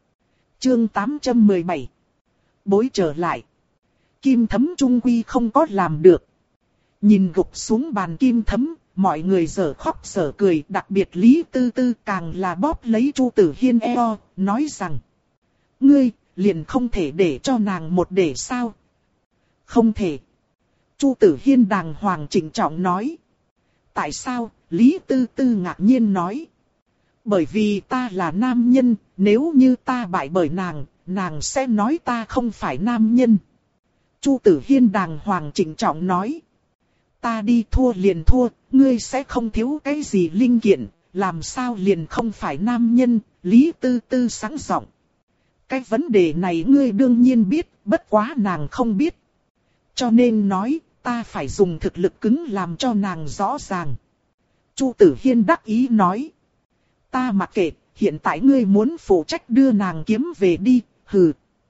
Chương tám trăm mười bảy. Bối trở lại. Kim Thấm trung quy không có làm được. Nhìn gục xuống bàn Kim Thấm, mọi người giở khóc giở cười, đặc biệt Lý Tư Tư càng là bóp lấy Chu Tử Hiên eo, nói rằng. Ngươi, liền không thể để cho nàng một để sao? Không thể. Chu Tử Hiên đàng hoàng trịnh trọng nói. Tại sao? Lý Tư Tư ngạc nhiên nói. Bởi vì ta là nam nhân, nếu như ta bại bởi nàng, nàng sẽ nói ta không phải nam nhân. Chu Tử Hiên đàng hoàng trịnh trọng nói. Ta đi thua liền thua, ngươi sẽ không thiếu cái gì linh kiện, làm sao liền không phải nam nhân, Lý Tư Tư sáng giọng. Cái vấn đề này ngươi đương nhiên biết, bất quá nàng không biết. Cho nên nói, ta phải dùng thực lực cứng làm cho nàng rõ ràng. Chu Tử Hiên đắc ý nói. Ta mặc kệ, hiện tại ngươi muốn phụ trách đưa nàng kiếm về đi, hừ.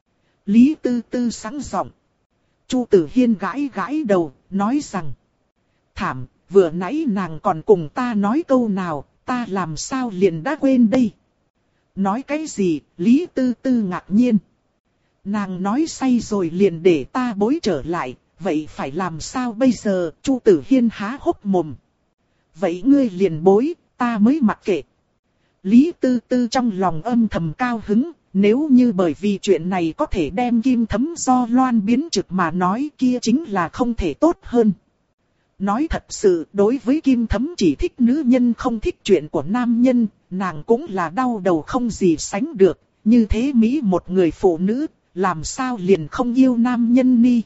Lý Tư Tư sáng giọng. Chu Tử Hiên gãi gãi đầu, nói rằng. Thảm, vừa nãy nàng còn cùng ta nói câu nào, ta làm sao liền đã quên đây. Nói cái gì, Lý Tư Tư ngạc nhiên. Nàng nói say rồi liền để ta bối trở lại, vậy phải làm sao bây giờ, Chu Tử Hiên há hốc mồm. Vậy ngươi liền bối, ta mới mặc kệ. Lý Tư Tư trong lòng âm thầm cao hứng, nếu như bởi vì chuyện này có thể đem Kim Thấm do loan biến trực mà nói kia chính là không thể tốt hơn. Nói thật sự, đối với Kim Thấm chỉ thích nữ nhân không thích chuyện của nam nhân, nàng cũng là đau đầu không gì sánh được, như thế Mỹ một người phụ nữ, làm sao liền không yêu nam nhân ni.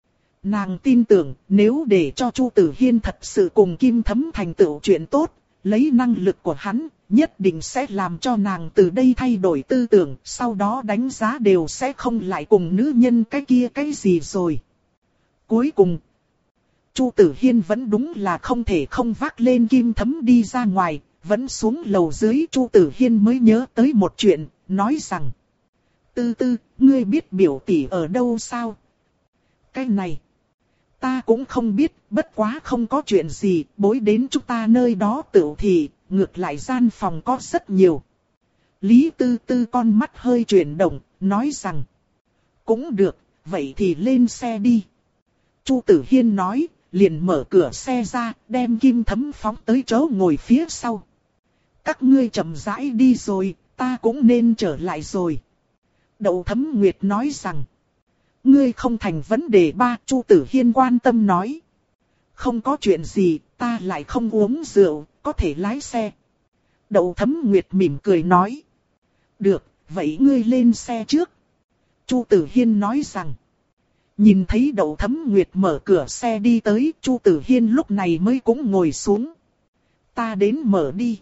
Nàng tin tưởng, nếu để cho Chu Tử Hiên thật sự cùng Kim Thấm thành tựu chuyện tốt, lấy năng lực của hắn, nhất định sẽ làm cho nàng từ đây thay đổi tư tưởng, sau đó đánh giá đều sẽ không lại cùng nữ nhân cái kia cái gì rồi. Cuối cùng, Chu Tử Hiên vẫn đúng là không thể không vác lên Kim Thấm đi ra ngoài, vẫn xuống lầu dưới. Chu Tử Hiên mới nhớ tới một chuyện, nói rằng. Tư Tư, ngươi biết biểu tỷ ở đâu sao? Cái này, ta cũng không biết, bất quá không có chuyện gì, bối đến chúng ta nơi đó tựu thì, ngược lại gian phòng có rất nhiều. Lý Tư Tư con mắt hơi chuyển động, nói rằng. Cũng được, vậy thì lên xe đi. Chu Tử Hiên nói, liền mở cửa xe ra, đem Kim Thấm phóng tới chỗ ngồi phía sau. Các ngươi chậm rãi đi rồi, ta cũng nên trở lại rồi. Đậu Thấm Nguyệt nói rằng. Ngươi không thành vấn đề ba, Chu Tử Hiên quan tâm nói. Không có chuyện gì, ta lại không uống rượu, có thể lái xe. Đậu Thấm Nguyệt mỉm cười nói. Được, vậy ngươi lên xe trước. Chu Tử Hiên nói rằng. Nhìn thấy Đậu Thấm Nguyệt mở cửa xe đi tới, Chu Tử Hiên lúc này mới cũng ngồi xuống. Ta đến mở đi.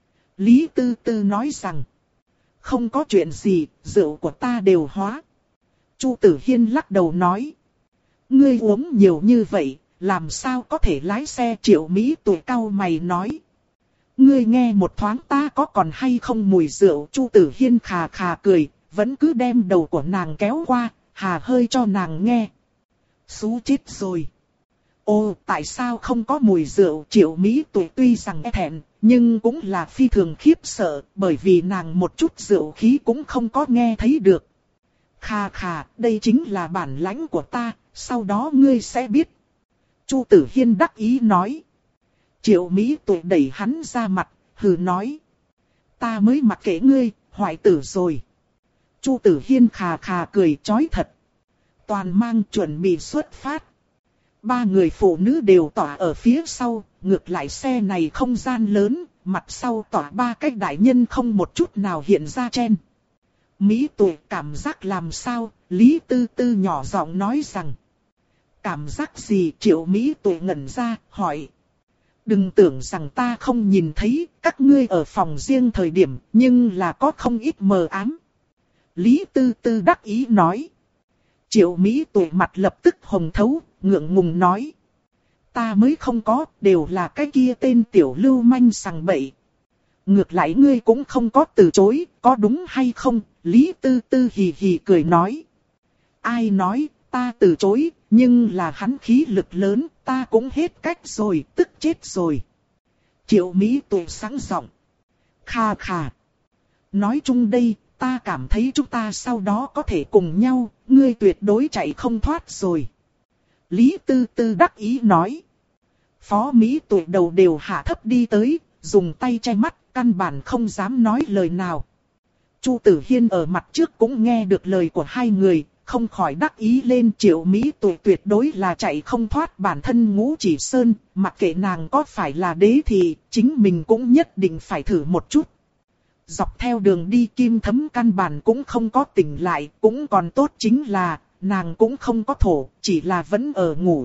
Lý Tư Tư nói rằng. Không có chuyện gì, rượu của ta đều hóa. Chu Tử Hiên lắc đầu nói. Ngươi uống nhiều như vậy, làm sao có thể lái xe? Triệu Mỹ tuổi cao mày nói. Ngươi nghe một thoáng ta có còn hay không mùi rượu? Chu Tử Hiên khà khà cười, vẫn cứ đem đầu của nàng kéo qua, hà hơi cho nàng nghe. Xú chết rồi. Ô, tại sao không có mùi rượu? Triệu Mỹ tuổi tuy rằng e thẹn, nhưng cũng là phi thường khiếp sợ, bởi vì nàng một chút rượu khí cũng không có nghe thấy được. Khà khà, đây chính là bản lãnh của ta, sau đó ngươi sẽ biết. Chu Tử Hiên đắc ý nói. Triệu Mỹ tuổi đẩy hắn ra mặt, hừ nói. Ta mới mặc kệ ngươi, hoại tử rồi. Chu Tử Hiên khà khà cười chói thật. Toàn mang chuẩn bị xuất phát. Ba người phụ nữ đều tỏa ở phía sau, ngược lại xe này không gian lớn, mặt sau tỏa ba cái đại nhân không một chút nào hiện ra chen. Mỹ tuổi cảm giác làm sao? Lý Tư Tư nhỏ giọng nói rằng. Cảm giác gì? Triệu Mỹ tuổi ngẩn ra, hỏi. Đừng tưởng rằng ta không nhìn thấy, các ngươi ở phòng riêng thời điểm, nhưng là có không ít mờ ám. Lý Tư Tư đắc ý nói. Triệu Mỹ tuổi mặt lập tức hồng thấu, ngượng ngùng nói. Ta mới không có, đều là cái kia tên tiểu lưu manh sằng bậy. Ngược lại ngươi cũng không có từ chối, có đúng hay không? Lý Tư Tư hì hì cười nói. Ai nói, ta từ chối, nhưng là hắn khí lực lớn, ta cũng hết cách rồi, tức chết rồi. Triệu Mỹ tuổi sáng giọng. Kha kha. Nói chung đây, ta cảm thấy chúng ta sau đó có thể cùng nhau, ngươi tuyệt đối chạy không thoát rồi. Lý Tư Tư đắc ý nói. Phó Mỹ tuổi đầu đều hạ thấp đi tới, dùng tay che mắt, căn bản không dám nói lời nào. Chu Tử Hiên ở mặt trước cũng nghe được lời của hai người, không khỏi đắc ý lên. Triệu Mỹ Tuệ tuyệt đối là chạy không thoát bản thân Ngũ Chỉ Sơn, mặc kệ nàng có phải là đế thì chính mình cũng nhất định phải thử một chút. Dọc theo đường đi Kim Thấm căn bản cũng không có tỉnh lại, cũng còn tốt chính là nàng cũng không có thổ, chỉ là vẫn ở ngủ.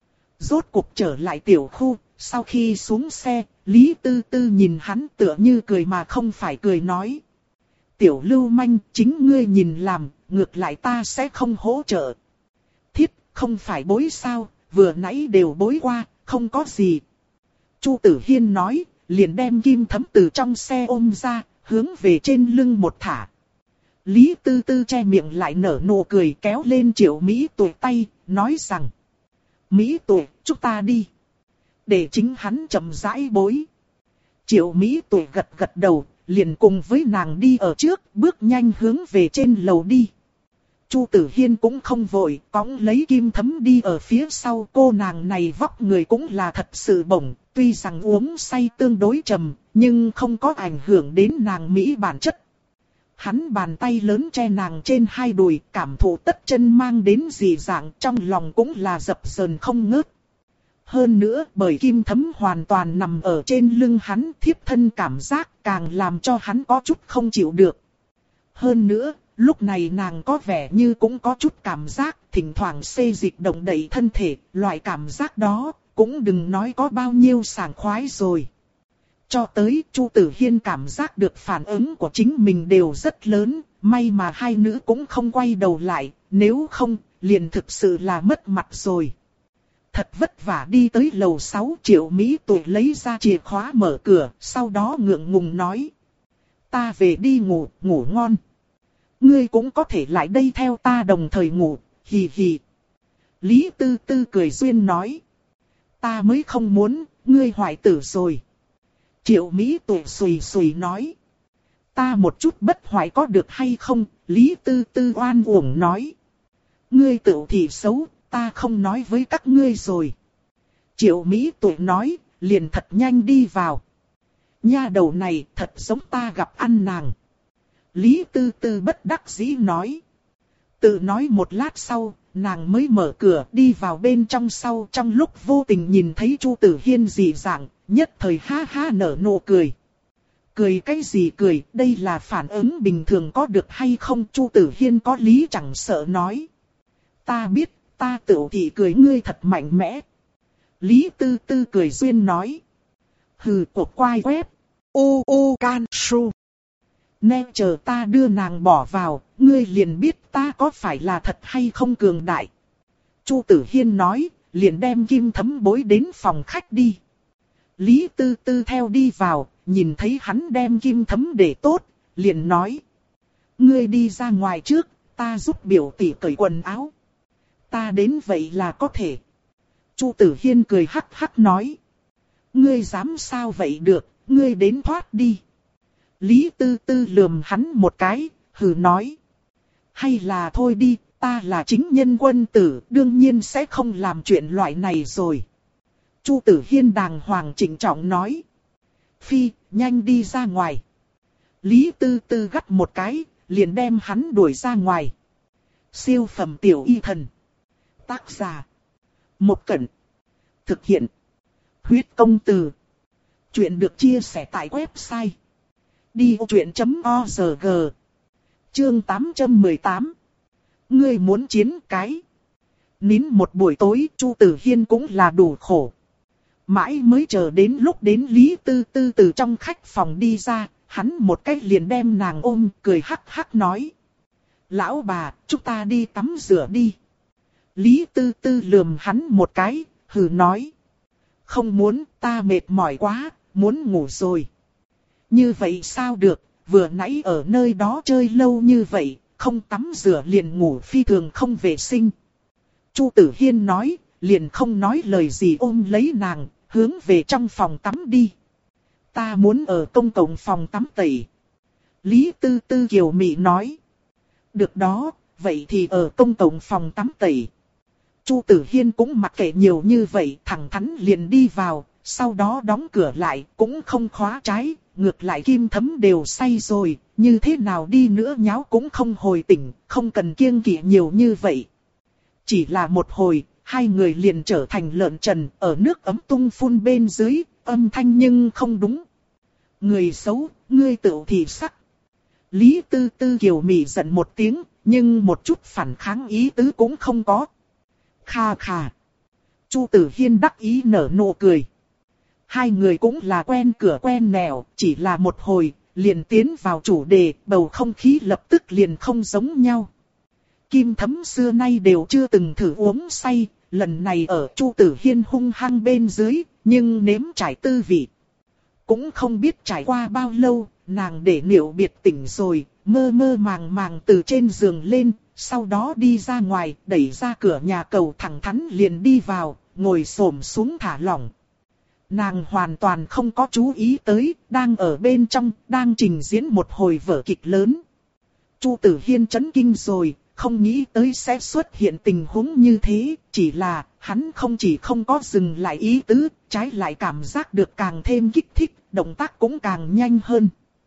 Rốt cuộc trở lại tiểu khu, sau khi xuống xe, Lý Tư Tư nhìn hắn tựa như cười mà không phải cười nói. Tiểu lưu manh, chính ngươi nhìn làm, ngược lại ta sẽ không hỗ trợ. Thiết, không phải bối sao, vừa nãy đều bối qua, không có gì. Chu Tử Hiên nói, liền đem Kim Thấm từ trong xe ôm ra, hướng về trên lưng một thả. Lý Tư Tư che miệng lại nở nụ cười kéo lên Triệu Mỹ Tuệ tay, nói rằng. Mỹ Tuệ, chúng ta đi. Để chính hắn chậm rãi bối. Triệu Mỹ Tuệ gật gật đầu, liền cùng với nàng đi ở trước, bước nhanh hướng về trên lầu đi. Chu Tử Hiên cũng không vội, cõng lấy Kim Thấm đi ở phía sau. Cô nàng này vóc người cũng là thật sự bổng, tuy rằng uống say tương đối trầm, nhưng không có ảnh hưởng đến nàng Mỹ bản chất. Hắn bàn tay lớn che nàng trên hai đùi, cảm thụ tất chân mang đến dị dạng, trong lòng cũng là dập dờn không ngớt. Hơn nữa, bởi Kim Thấm hoàn toàn nằm ở trên lưng hắn, thiếp thân cảm giác càng làm cho hắn có chút không chịu được. Hơn nữa, lúc này nàng có vẻ như cũng có chút cảm giác, thỉnh thoảng xê dịch động đậy thân thể, loại cảm giác đó, cũng đừng nói có bao nhiêu sảng khoái rồi. Cho tới Chu Tử Hiên cảm giác được phản ứng của chính mình đều rất lớn, may mà hai nữ cũng không quay đầu lại, nếu không, liền thực sự là mất mặt rồi. Thật vất vả đi tới lầu sáu, Triệu Mỹ Tuệ lấy ra chìa khóa mở cửa, sau đó ngượng ngùng nói. Ta về đi ngủ, ngủ ngon. Ngươi cũng có thể lại đây theo ta đồng thời ngủ, hì hì. Lý Tư Tư cười duyên nói. Ta mới không muốn, ngươi hoại tử rồi. Triệu Mỹ Tuệ sùi sùi nói. Ta một chút bất hoại có được hay không, Lý Tư Tư oan uổng nói. Ngươi tự thì xấu, ta không nói với các ngươi rồi. Triệu Mỹ Tuệ nói, liền thật nhanh đi vào. Nha đầu này thật giống ta gặp ăn nàng. Lý Tư Tư bất đắc dĩ nói. Tự nói một lát sau, nàng mới mở cửa đi vào bên trong sau. Trong lúc vô tình nhìn thấy Chu Tử Hiên dị dạng, nhất thời ha ha nở nụ cười. Cười cái gì cười, đây là phản ứng bình thường có được hay không? Chu Tử Hiên có lý chẳng sợ nói. Ta biết, ta tự thì cười ngươi thật mạnh mẽ. Lý Tư Tư cười duyên nói. Hừ, cuộc quai quép. U U Can Su. Nè chờ ta đưa nàng bỏ vào, ngươi liền biết ta có phải là thật hay không cường đại. Chu Tử Hiên nói, liền đem Kim Thấm bối đến phòng khách đi. Lý Tư Tư theo đi vào, nhìn thấy hắn đem Kim Thấm để tốt, liền nói. Ngươi đi ra ngoài trước, ta giúp biểu tỷ cởi quần áo. Ta đến vậy là có thể. Chu Tử Hiên cười hắc hắc nói. Ngươi dám sao vậy được, ngươi đến thoát đi. Lý Tư Tư lườm hắn một cái, hừ nói. Hay là thôi đi, ta là chính nhân quân tử, đương nhiên sẽ không làm chuyện loại này rồi. Chu Tử Hiên đàng hoàng trịnh trọng nói. Phi, nhanh đi ra ngoài. Lý Tư Tư gắt một cái, liền đem hắn đuổi ra ngoài. Siêu phẩm tiểu y thần. Tác giả. Một Cẩn. Thực hiện. Huyết công từ. Chuyện được chia sẻ tại website. đi ô chuyện chấm org. Chương tám trăm mười tám. Ngươi muốn chiến cái. Nín một buổi tối, Chu Tử Hiên cũng là đủ khổ. Mãi mới chờ đến lúc đến Lý Tư Tư từ trong khách phòng đi ra, hắn một cách liền đem nàng ôm, cười hắc hắc nói. Lão bà, chúng ta đi tắm rửa đi. Lý Tư Tư lườm hắn một cái, hừ nói. Không muốn, ta mệt mỏi quá, muốn ngủ rồi. Như vậy sao được, vừa nãy ở nơi đó chơi lâu như vậy, không tắm rửa liền ngủ phi thường không vệ sinh. Chu Tử Hiên nói, liền không nói lời gì ôm lấy nàng, hướng về trong phòng tắm đi. Ta muốn ở công cộng phòng tắm tẩy. Lý Tư Tư kiều mị nói. Được đó, vậy thì ở công cộng phòng tắm tẩy. Chu Tử Hiên cũng mặc kệ nhiều như vậy, thẳng thắn liền đi vào, sau đó đóng cửa lại, cũng không khóa trái, ngược lại Kim Thấm đều say rồi, như thế nào đi nữa nháo cũng không hồi tỉnh, không cần kiêng kỵ nhiều như vậy. Chỉ là một hồi, hai người liền trở thành lợn trần, ở nước ấm tung phun bên dưới, âm thanh nhưng không đúng. Người xấu, ngươi tự thị sắc. Lý Tư Tư kiều mị giận một tiếng, nhưng một chút phản kháng ý tứ cũng không có. Kha kha. Chu Tử Hiên đắc ý nở nụ cười. Hai người cũng là quen cửa quen nẻo, chỉ là một hồi, liền tiến vào chủ đề, bầu không khí lập tức liền không giống nhau. Kim Thấm xưa nay đều chưa từng thử uống say, lần này ở Chu Tử Hiên hung hăng bên dưới, nhưng nếm trải tư vị. Cũng không biết trải qua bao lâu, nàng để Niệu Biệt tỉnh rồi, mơ mơ màng màng từ trên giường lên, sau đó đi ra ngoài, đẩy ra cửa nhà cầu thẳng thắn liền đi vào, ngồi xổm xuống thả lỏng. Nàng hoàn toàn không có chú ý tới, đang ở bên trong, đang trình diễn một hồi vở kịch lớn. Chu Tử Hiên chấn kinh rồi, không nghĩ tới sẽ xuất hiện tình huống như thế, chỉ là hắn không chỉ không có dừng lại ý tứ, trái lại cảm giác được càng thêm kích thích, động tác cũng càng nhanh hơn.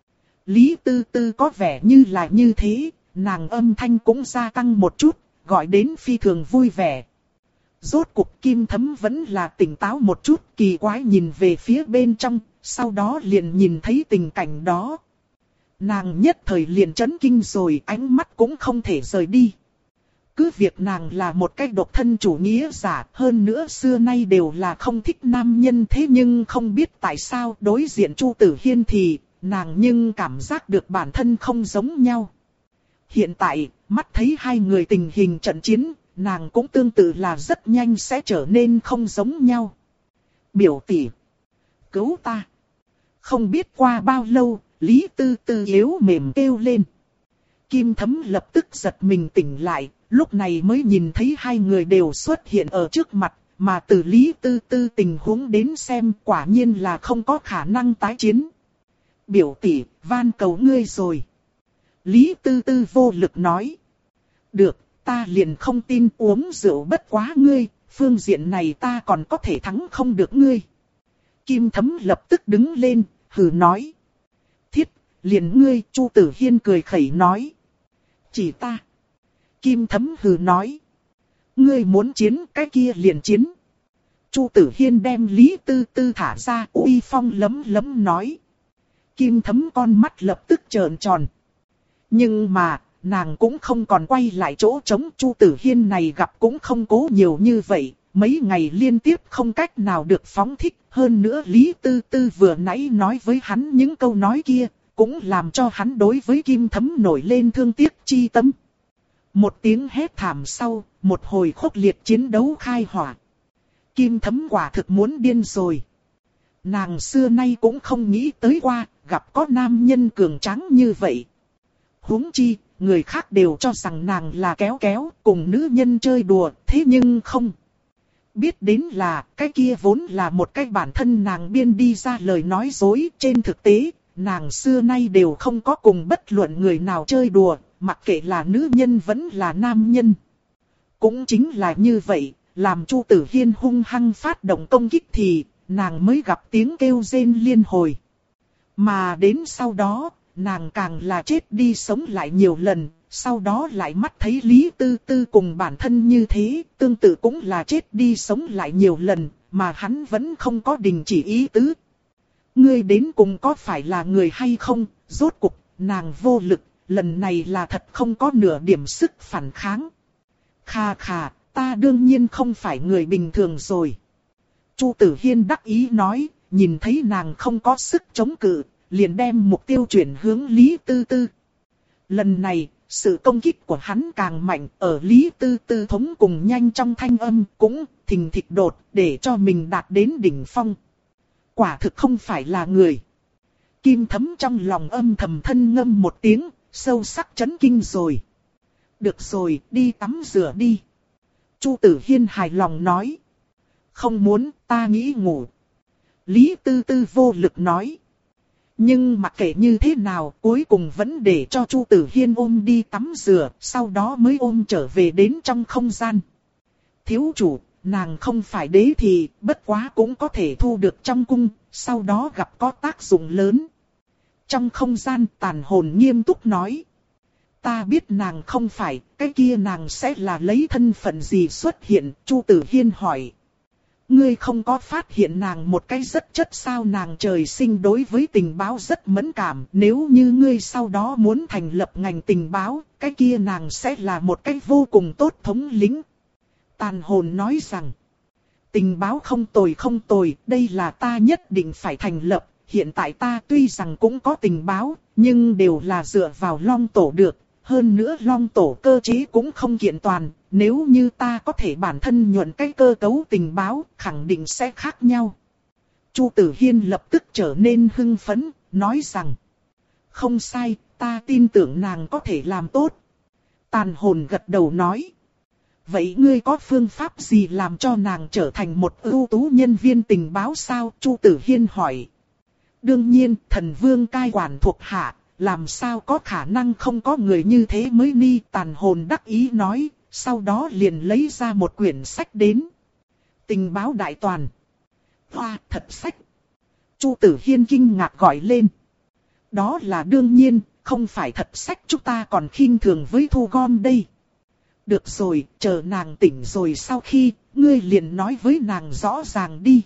Lý Tư Tư có vẻ như là như thế, nàng âm thanh cũng gia tăng một chút, gọi đến phi thường vui vẻ. Rốt cục Kim Thấm vẫn là tỉnh táo một chút, kỳ quái nhìn về phía bên trong, sau đó liền nhìn thấy tình cảnh đó. Nàng nhất thời liền chấn kinh rồi, ánh mắt cũng không thể rời đi. Cứ việc nàng là một cái độc thân chủ nghĩa giả, hơn nữa xưa nay đều là không thích nam nhân, thế nhưng không biết tại sao đối diện Chu Tử Hiên thì nàng nhưng cảm giác được bản thân không giống nhau. Hiện tại, mắt thấy hai người tình hình trận chiến, nàng cũng tương tự là rất nhanh sẽ trở nên không giống nhau. Biểu tỷ, cứu ta. Không biết qua bao lâu, Lý Tư Tư yếu mềm kêu lên. Kim Thấm lập tức giật mình tỉnh lại, lúc này mới nhìn thấy hai người đều xuất hiện ở trước mặt, mà từ Lý Tư Tư tình huống đến xem quả nhiên là không có khả năng tái chiến. Biểu tỷ, van cầu ngươi rồi. Lý Tư Tư vô lực nói. Được, ta liền không tin uống rượu bất quá ngươi, phương diện này ta còn có thể thắng không được ngươi. Kim Thấm lập tức đứng lên, hừ nói. Thiết, liền ngươi, Chu Tử Hiên cười khẩy nói. Chỉ ta. Kim Thấm hừ nói. Ngươi muốn chiến, cái kia liền chiến. Chu Tử Hiên đem Lý Tư Tư thả ra, uy phong lấm lấm nói. Kim Thấm con mắt lập tức trợn tròn. Nhưng mà, nàng cũng không còn quay lại chỗ trống. Chu Tử Hiên này gặp cũng không cố nhiều như vậy, mấy ngày liên tiếp không cách nào được phóng thích. Hơn nữa Lý Tư Tư vừa nãy nói với hắn những câu nói kia, cũng làm cho hắn đối với Kim Thấm nổi lên thương tiếc chi tâm. Một tiếng hét thảm sau, một hồi khốc liệt chiến đấu khai hỏa. Kim Thấm quả thực muốn điên rồi. Nàng xưa nay cũng không nghĩ tới qua, gặp có nam nhân cường tráng như vậy. Huống chi, người khác đều cho rằng nàng là kéo kéo, cùng nữ nhân chơi đùa, thế nhưng không. Biết đến là, cái kia vốn là một cái bản thân nàng biên đi ra lời nói dối. Trên thực tế, nàng xưa nay đều không có cùng bất luận người nào chơi đùa, mặc kệ là nữ nhân vẫn là nam nhân. Cũng chính là như vậy, làm Chu Tử Hiên hung hăng phát động công kích thì, nàng mới gặp tiếng kêu rên liên hồi. Mà đến sau đó, nàng càng là chết đi sống lại nhiều lần, sau đó lại mắt thấy Lý Tư Tư cùng bản thân như thế, tương tự cũng là chết đi sống lại nhiều lần, mà hắn vẫn không có đình chỉ ý tứ. Ngươi đến cùng có phải là người hay không? Rốt cục, nàng vô lực, lần này là thật không có nửa điểm sức phản kháng. Kha kha, ta đương nhiên không phải người bình thường rồi. Chu Tử Hiên đắc ý nói, nhìn thấy nàng không có sức chống cự, liền đem mục tiêu chuyển hướng Lý Tư Tư. Lần này, sự công kích của hắn càng mạnh, ở Lý Tư Tư thống cùng nhanh trong thanh âm cũng thình thịch đột để cho mình đạt đến đỉnh phong. Quả thực không phải là người. Kim Thấm trong lòng âm thầm thân ngâm một tiếng, sâu sắc chấn kinh rồi. Được rồi, đi tắm rửa đi. Chu Tử Hiên hài lòng nói. Không muốn, ta nghĩ ngủ. Lý Tư Tư vô lực nói. Nhưng mặc kệ như thế nào, cuối cùng vẫn để cho Chu Tử Hiên ôm đi tắm rửa, sau đó mới ôm trở về đến trong không gian. Thiếu chủ, nàng không phải đế thì, bất quá cũng có thể thu được trong cung, sau đó gặp có tác dụng lớn. Trong không gian tàn hồn nghiêm túc nói. Ta biết nàng không phải, cái kia nàng sẽ là lấy thân phận gì xuất hiện, Chu Tử Hiên hỏi. Ngươi không có phát hiện nàng một cái rất chất sao? Nàng trời sinh đối với tình báo rất mẫn cảm, nếu như ngươi sau đó muốn thành lập ngành tình báo, cái kia nàng sẽ là một cái vô cùng tốt thống lĩnh. Tàn hồn nói rằng, tình báo không tồi không tồi, đây là ta nhất định phải thành lập, hiện tại ta tuy rằng cũng có tình báo, nhưng đều là dựa vào Long Tổ được. Hơn nữa Long Tổ cơ chế cũng không kiện toàn, nếu như ta có thể bản thân nhuận cái cơ cấu tình báo, khẳng định sẽ khác nhau. Chu Tử Hiên lập tức trở nên hưng phấn, nói rằng, không sai, ta tin tưởng nàng có thể làm tốt. Tàn hồn gật đầu nói, vậy ngươi có phương pháp gì làm cho nàng trở thành một ưu tú nhân viên tình báo sao? Chu Tử Hiên hỏi. Đương nhiên, thần vương cai quản thuộc hạ. Làm sao có khả năng không có người như thế mới ni? Tàn hồn đắc ý nói, sau đó liền lấy ra một quyển sách đến. Tình báo đại toàn. Hoa, thật sách. Chu Tử Hiên kinh ngạc gọi lên. Đó là đương nhiên, không phải thật sách, chúng ta còn khinh thường với thu gom đây. Được rồi, chờ nàng tỉnh rồi sau khi, ngươi liền nói với nàng rõ ràng đi.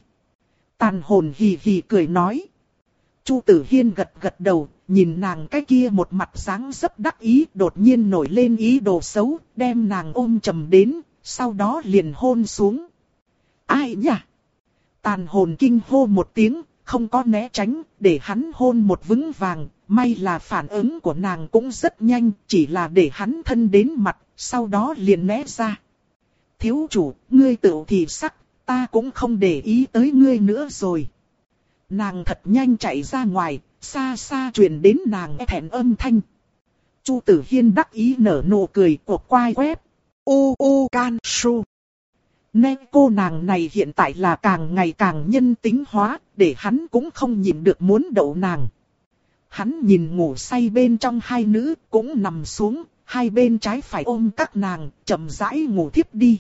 Tàn hồn hì hì cười nói. Chu Tử Hiên gật gật đầu, nhìn nàng cái kia một mặt dáng dấp đắc ý, đột nhiên nổi lên ý đồ xấu, đem nàng ôm chầm đến, sau đó liền hôn xuống. Ai nhỉ? Tàn hồn kinh hô một tiếng, không có né tránh, để hắn hôn một vững vàng, may là phản ứng của nàng cũng rất nhanh, chỉ là để hắn thân đến mặt, sau đó liền né ra. Thiếu chủ, ngươi tự thì sắc, ta cũng không để ý tới ngươi nữa rồi. Nàng thật nhanh chạy ra ngoài, xa xa truyền đến nàng thẹn âm thanh. Chu Tử Hiên đắc ý nở nụ cười, cuộc quai quét. U U Can Su. Nên cô nàng này hiện tại là càng ngày càng nhân tính hóa, để hắn cũng không nhìn được muốn đậu nàng. Hắn nhìn ngủ say bên trong hai nữ, cũng nằm xuống, hai bên trái phải ôm các nàng, chậm rãi ngủ thiếp đi.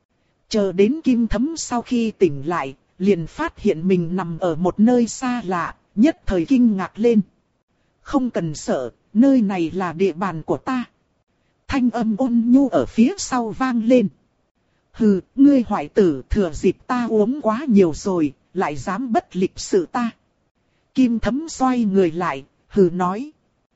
Chờ đến Kim Thấm sau khi tỉnh lại, liền phát hiện mình nằm ở một nơi xa lạ, nhất thời kinh ngạc lên. Không cần sợ, nơi này là địa bàn của ta. Thanh âm ôn nhu ở phía sau vang lên. Hừ, ngươi hoại tử, thừa dịp ta uống quá nhiều rồi, lại dám bất lịch sự ta. Kim Thấm xoay người lại, hừ nói.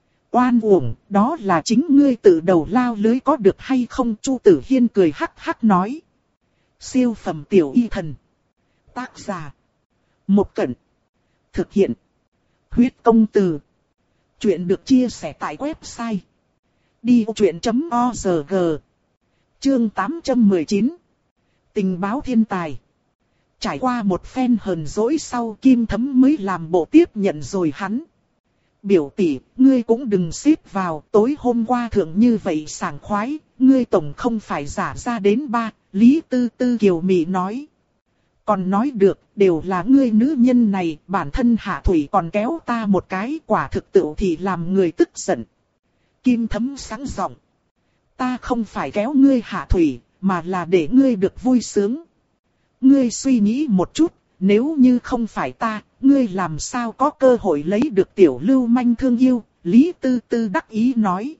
Oan uổng, đó là chính ngươi tự đầu lao lưới có được hay không? Chu Tử Hiên cười hắc hắc nói. Siêu phẩm tiểu y thần. Tác giả. Một Cẩn. Thực hiện. Huyết công từ. Chuyện được chia sẻ tại website. đi ô chuyện chấm org. Chương tám trăm mười chín. Tình báo thiên tài. Trải qua một phen hờn dỗi sau, Kim Thấm mới làm bộ tiếp nhận rồi hắn. Biểu tỷ, ngươi cũng đừng xếp vào, tối hôm qua thượng như vậy sảng khoái, ngươi tổng không phải giả ra đến ba, Lý Tư Tư kiều mị nói. Còn nói được, đều là ngươi nữ nhân này, bản thân Hạ Thủy còn kéo ta một cái, quả thực tự thì làm người tức giận. Kim Thấm sáng giọng. Ta không phải kéo ngươi Hạ Thủy, mà là để ngươi được vui sướng. Ngươi suy nghĩ một chút, nếu như không phải ta, ngươi làm sao có cơ hội lấy được tiểu lưu manh thương yêu, Lý Tư Tư đắc ý nói.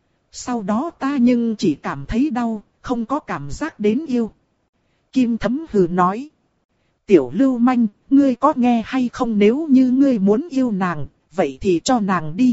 Sau đó ta nhưng chỉ cảm thấy đau, không có cảm giác đến yêu. Kim Thấm hừ nói. Tiểu lưu manh, ngươi có nghe hay không? Nếu như ngươi muốn yêu nàng, vậy thì cho nàng đi.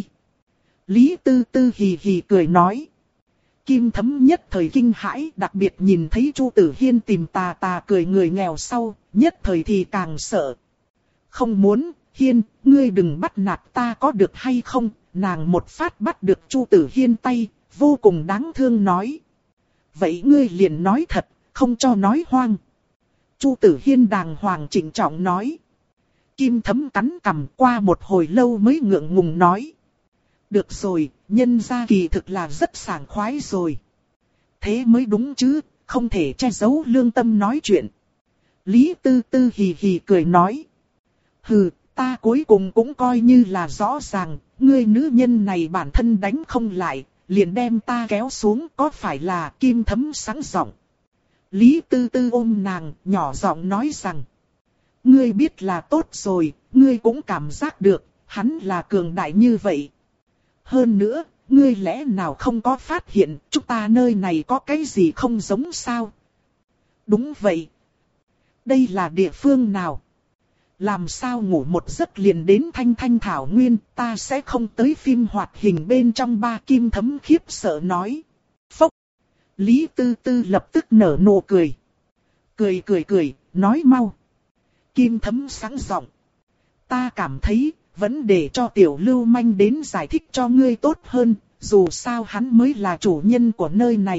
Lý Tư Tư hì hì cười nói. Kim Thấm nhất thời kinh hãi, đặc biệt nhìn thấy Chu Tử Hiên tìm tà tà cười người nghèo sau, nhất thời thì càng sợ. Không muốn, Hiên, ngươi đừng bắt nạt ta có được hay không? Nàng một phát bắt được Chu Tử Hiên tay, vô cùng đáng thương nói. Vậy ngươi liền nói thật, không cho nói hoang. Chu Tử Hiên đàng hoàng trịnh trọng nói. Kim Thấm cắn cằm, qua một hồi lâu mới ngượng ngùng nói. Được rồi, nhân gia kỳ thực là rất sảng khoái rồi. Thế mới đúng chứ, không thể che giấu lương tâm nói chuyện. Lý Tư Tư hì hì cười nói. Hừ, ta cuối cùng cũng coi như là rõ ràng, ngươi nữ nhân này bản thân đánh không lại, liền đem ta kéo xuống, có phải là? Kim Thấm sáng giọng. Lý Tư Tư ôm nàng, nhỏ giọng nói rằng. Ngươi biết là tốt rồi, ngươi cũng cảm giác được, hắn là cường đại như vậy. Hơn nữa, ngươi lẽ nào không có phát hiện chúng ta nơi này có cái gì không giống sao? Đúng vậy. Đây là địa phương nào? Làm sao ngủ một giấc liền đến Thanh Thanh Thảo Nguyên, ta sẽ không tới phim hoạt hình bên trong ba Kim Thấm khiếp sợ nói. Phốc. Lý Tư Tư lập tức nở nụ cười. Cười cười cười, nói mau. Kim Thấm sáng giọng. Ta cảm thấy, vẫn để cho Tiểu Lưu Manh đến giải thích cho ngươi tốt hơn, dù sao hắn mới là chủ nhân của nơi này.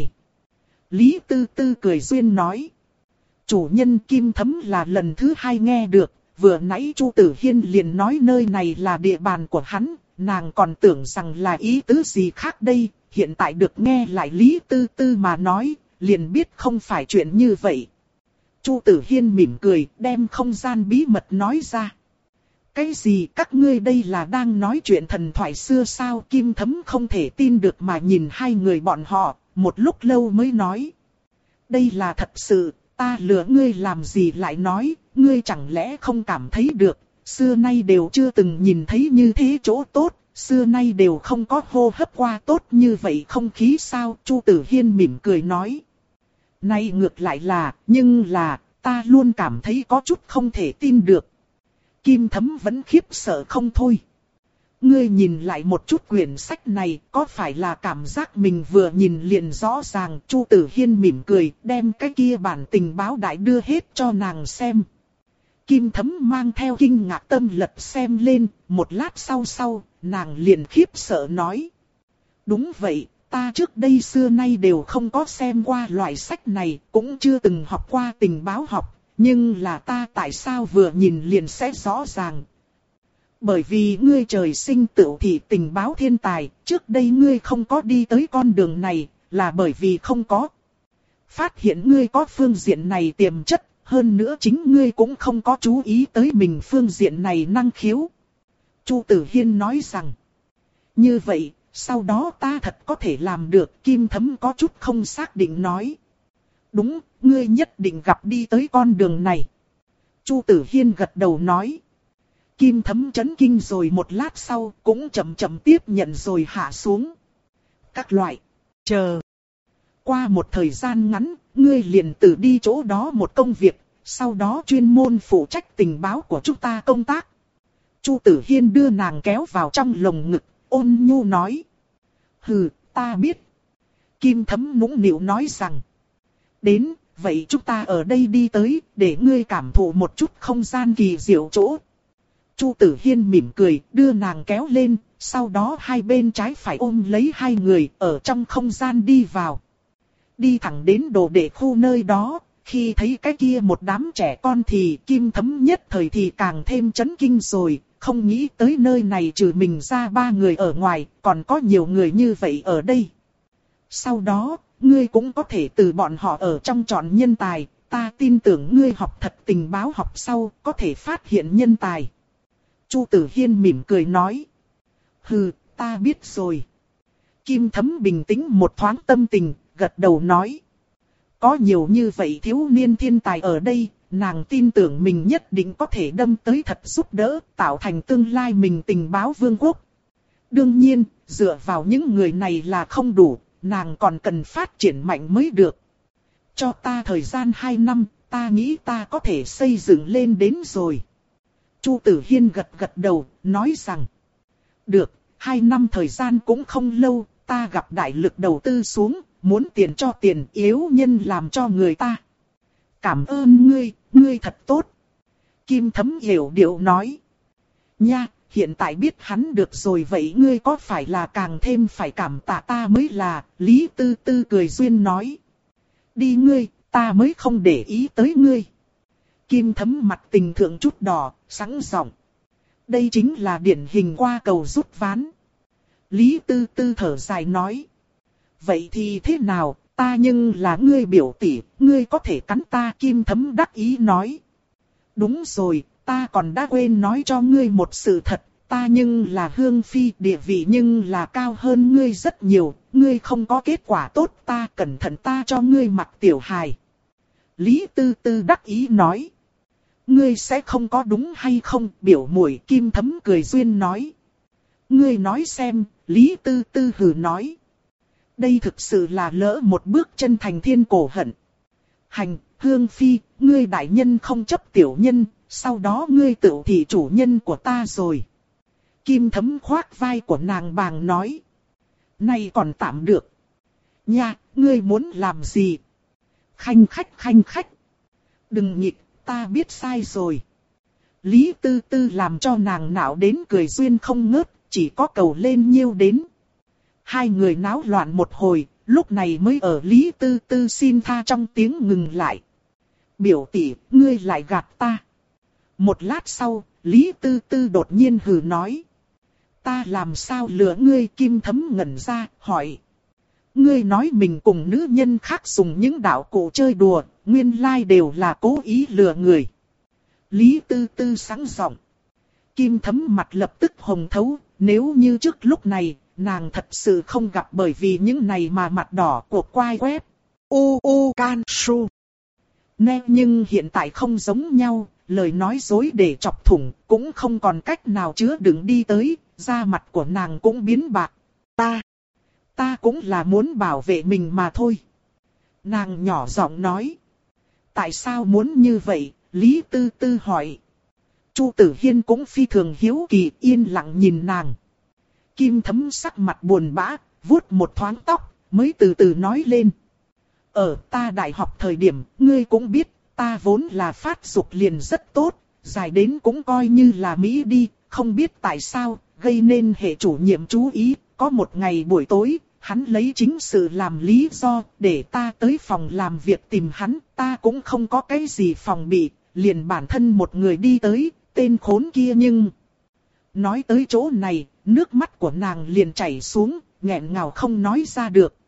Lý Tư Tư cười duyên nói. Chủ nhân Kim Thấm là lần thứ hai nghe được, vừa nãy Chu Tử Hiên liền nói nơi này là địa bàn của hắn, nàng còn tưởng rằng là ý tứ gì khác đây, hiện tại được nghe lại Lý Tư Tư mà nói, liền biết không phải chuyện như vậy. Chu Tử Hiên mỉm cười, đem không gian bí mật nói ra. Cái gì các ngươi đây là đang nói chuyện thần thoại xưa sao? Kim Thấm không thể tin được mà nhìn hai người bọn họ, một lúc lâu mới nói. Đây là thật sự, ta lừa ngươi làm gì lại nói, ngươi chẳng lẽ không cảm thấy được, xưa nay đều chưa từng nhìn thấy như thế chỗ tốt, xưa nay đều không có hô hấp qua tốt như vậy không khí sao? Chu Tử Hiên mỉm cười nói. Nay ngược lại là, nhưng là, ta luôn cảm thấy có chút không thể tin được. Kim Thấm vẫn khiếp sợ không thôi. Ngươi nhìn lại một chút quyển sách này, có phải là cảm giác mình vừa nhìn liền rõ ràng? Chu Tử Hiên mỉm cười, đem cái kia bản tình báo đại đưa hết cho nàng xem. Kim Thấm mang theo kinh ngạc tâm lật xem lên, một lát sau sau, nàng liền khiếp sợ nói. Đúng vậy, ta trước đây xưa nay đều không có xem qua loại sách này, cũng chưa từng học qua tình báo học, nhưng là ta tại sao vừa nhìn liền sẽ rõ ràng. Bởi vì ngươi trời sinh tựu thị tình báo thiên tài, trước đây ngươi không có đi tới con đường này, là bởi vì không có. Phát hiện ngươi có phương diện này tiềm chất, hơn nữa chính ngươi cũng không có chú ý tới mình phương diện này năng khiếu. Chu Tử Hiên nói rằng, như vậy, sau đó ta thật có thể làm được. Kim Thấm có chút không xác định nói. Đúng, ngươi nhất định gặp đi tới con đường này. Chu Tử Hiên gật đầu nói. Kim Thấm chấn kinh rồi một lát sau, cũng chậm chậm tiếp nhận rồi hạ xuống. Các loại, chờ. Qua một thời gian ngắn, ngươi liền tự đi chỗ đó một công việc, sau đó chuyên môn phụ trách tình báo của chúng ta công tác. Chu Tử Hiên đưa nàng kéo vào trong lồng ngực, ôn nhu nói. Hừ, ta biết. Kim Thấm nũng nịu nói rằng. Đến, vậy chúng ta ở đây đi tới, để ngươi cảm thụ một chút không gian kỳ diệu chỗ. Chu Tử Hiên mỉm cười, đưa nàng kéo lên, sau đó hai bên trái phải ôm lấy hai người, ở trong không gian đi vào. Đi thẳng đến đồ đệ khu nơi đó, khi thấy cái kia một đám trẻ con thì Kim Thấm nhất thời thì càng thêm chấn kinh rồi, không nghĩ tới nơi này trừ mình ra ba người ở ngoài, còn có nhiều người như vậy ở đây. Sau đó, ngươi cũng có thể từ bọn họ ở trong chọn nhân tài, ta tin tưởng ngươi học thật tình báo học sau, có thể phát hiện nhân tài. Chu Tử Hiên mỉm cười nói. Hừ, ta biết rồi. Kim Thấm bình tĩnh một thoáng tâm tình, gật đầu nói. Có nhiều như vậy thiếu niên thiên tài ở đây, nàng tin tưởng mình nhất định có thể đâm tới thật giúp đỡ, tạo thành tương lai mình tình báo vương quốc. Đương nhiên, dựa vào những người này là không đủ, nàng còn cần phát triển mạnh mới được. Cho ta thời gian hai năm, ta nghĩ ta có thể xây dựng lên đến rồi. Chu Tử Hiên gật gật đầu, nói rằng. Được, hai năm thời gian cũng không lâu, ta gặp đại lực đầu tư xuống, muốn tiền cho tiền, yếu nhân làm cho người ta. Cảm ơn ngươi, ngươi thật tốt. Kim Thấm hiểu điệu nói. Nha, hiện tại biết hắn được rồi vậy ngươi có phải là càng thêm phải cảm tạ ta mới là, Lý Tư Tư cười duyên nói. Đi ngươi, ta mới không để ý tới ngươi. Kim Thấm mặt tình thượng chút đỏ, sẵn giọng. Đây chính là điển hình qua cầu rút ván. Lý Tư Tư thở dài nói. Vậy thì thế nào, ta nhưng là ngươi biểu tỷ, ngươi có thể cắn ta. Kim Thấm đắc ý nói. Đúng rồi, ta còn đã quên nói cho ngươi một sự thật, ta nhưng là Hương Phi, địa vị nhưng là cao hơn ngươi rất nhiều, ngươi không có kết quả tốt, ta cẩn thận ta cho ngươi mặc tiểu hài. Lý Tư Tư đắc ý nói. Ngươi sẽ không có đúng hay không? Biểu muội Kim Thấm cười duyên nói. Ngươi nói xem, Lý Tư Tư hừ nói. Đây thực sự là lỡ một bước chân thành thiên cổ hận. Hành, Hương Phi, ngươi đại nhân không chấp tiểu nhân, sau đó ngươi tự thị chủ nhân của ta rồi. Kim Thấm khoác vai của nàng bàng nói. Này còn tạm được. Nha, ngươi muốn làm gì? Khanh khách khanh khách. Đừng nhịp, ta biết sai rồi. Lý Tư Tư làm cho nàng não đến cười duyên không ngớt, chỉ có cầu lên nhiêu đến. Hai người náo loạn một hồi, lúc này mới ở Lý Tư Tư xin tha trong tiếng ngừng lại. Biểu tỷ, ngươi lại gạt ta. Một lát sau, Lý Tư Tư đột nhiên hừ nói. Ta làm sao lừa ngươi? Kim Thấm ngẩn ra, hỏi. Ngươi nói mình cùng nữ nhân khác dùng những đạo cụ chơi đùa, nguyên lai đều là cố ý lừa người. Lý Tư Tư sáng giọng. Kim Thấm mặt lập tức hồng thấu, nếu như trước lúc này, nàng thật sự không gặp bởi vì những này mà mặt đỏ cuộc quai quét. U U Can Su. Nè nhưng hiện tại không giống nhau, lời nói dối để chọc thủng, cũng không còn cách nào chứa đựng đi tới, da mặt của nàng cũng biến bạc. Ta, ta cũng là muốn bảo vệ mình mà thôi. Nàng nhỏ giọng nói. Tại sao muốn như vậy? Lý Tư Tư hỏi. Chu Tử Hiên cũng phi thường hiếu kỳ yên lặng nhìn nàng. Kim Thấm sắc mặt buồn bã, vuốt một thoáng tóc, mới từ từ nói lên. Ở ta đại học thời điểm, ngươi cũng biết, ta vốn là phát dục liền rất tốt, dài đến cũng coi như là Mỹ đi, không biết tại sao, gây nên hệ chủ nhiệm chú ý. Có một ngày buổi tối, hắn lấy chính sự làm lý do, để ta tới phòng làm việc tìm hắn, ta cũng không có cái gì phòng bị, liền bản thân một người đi tới, tên khốn kia nhưng... Nói tới chỗ này, nước mắt của nàng liền chảy xuống, nghẹn ngào không nói ra được.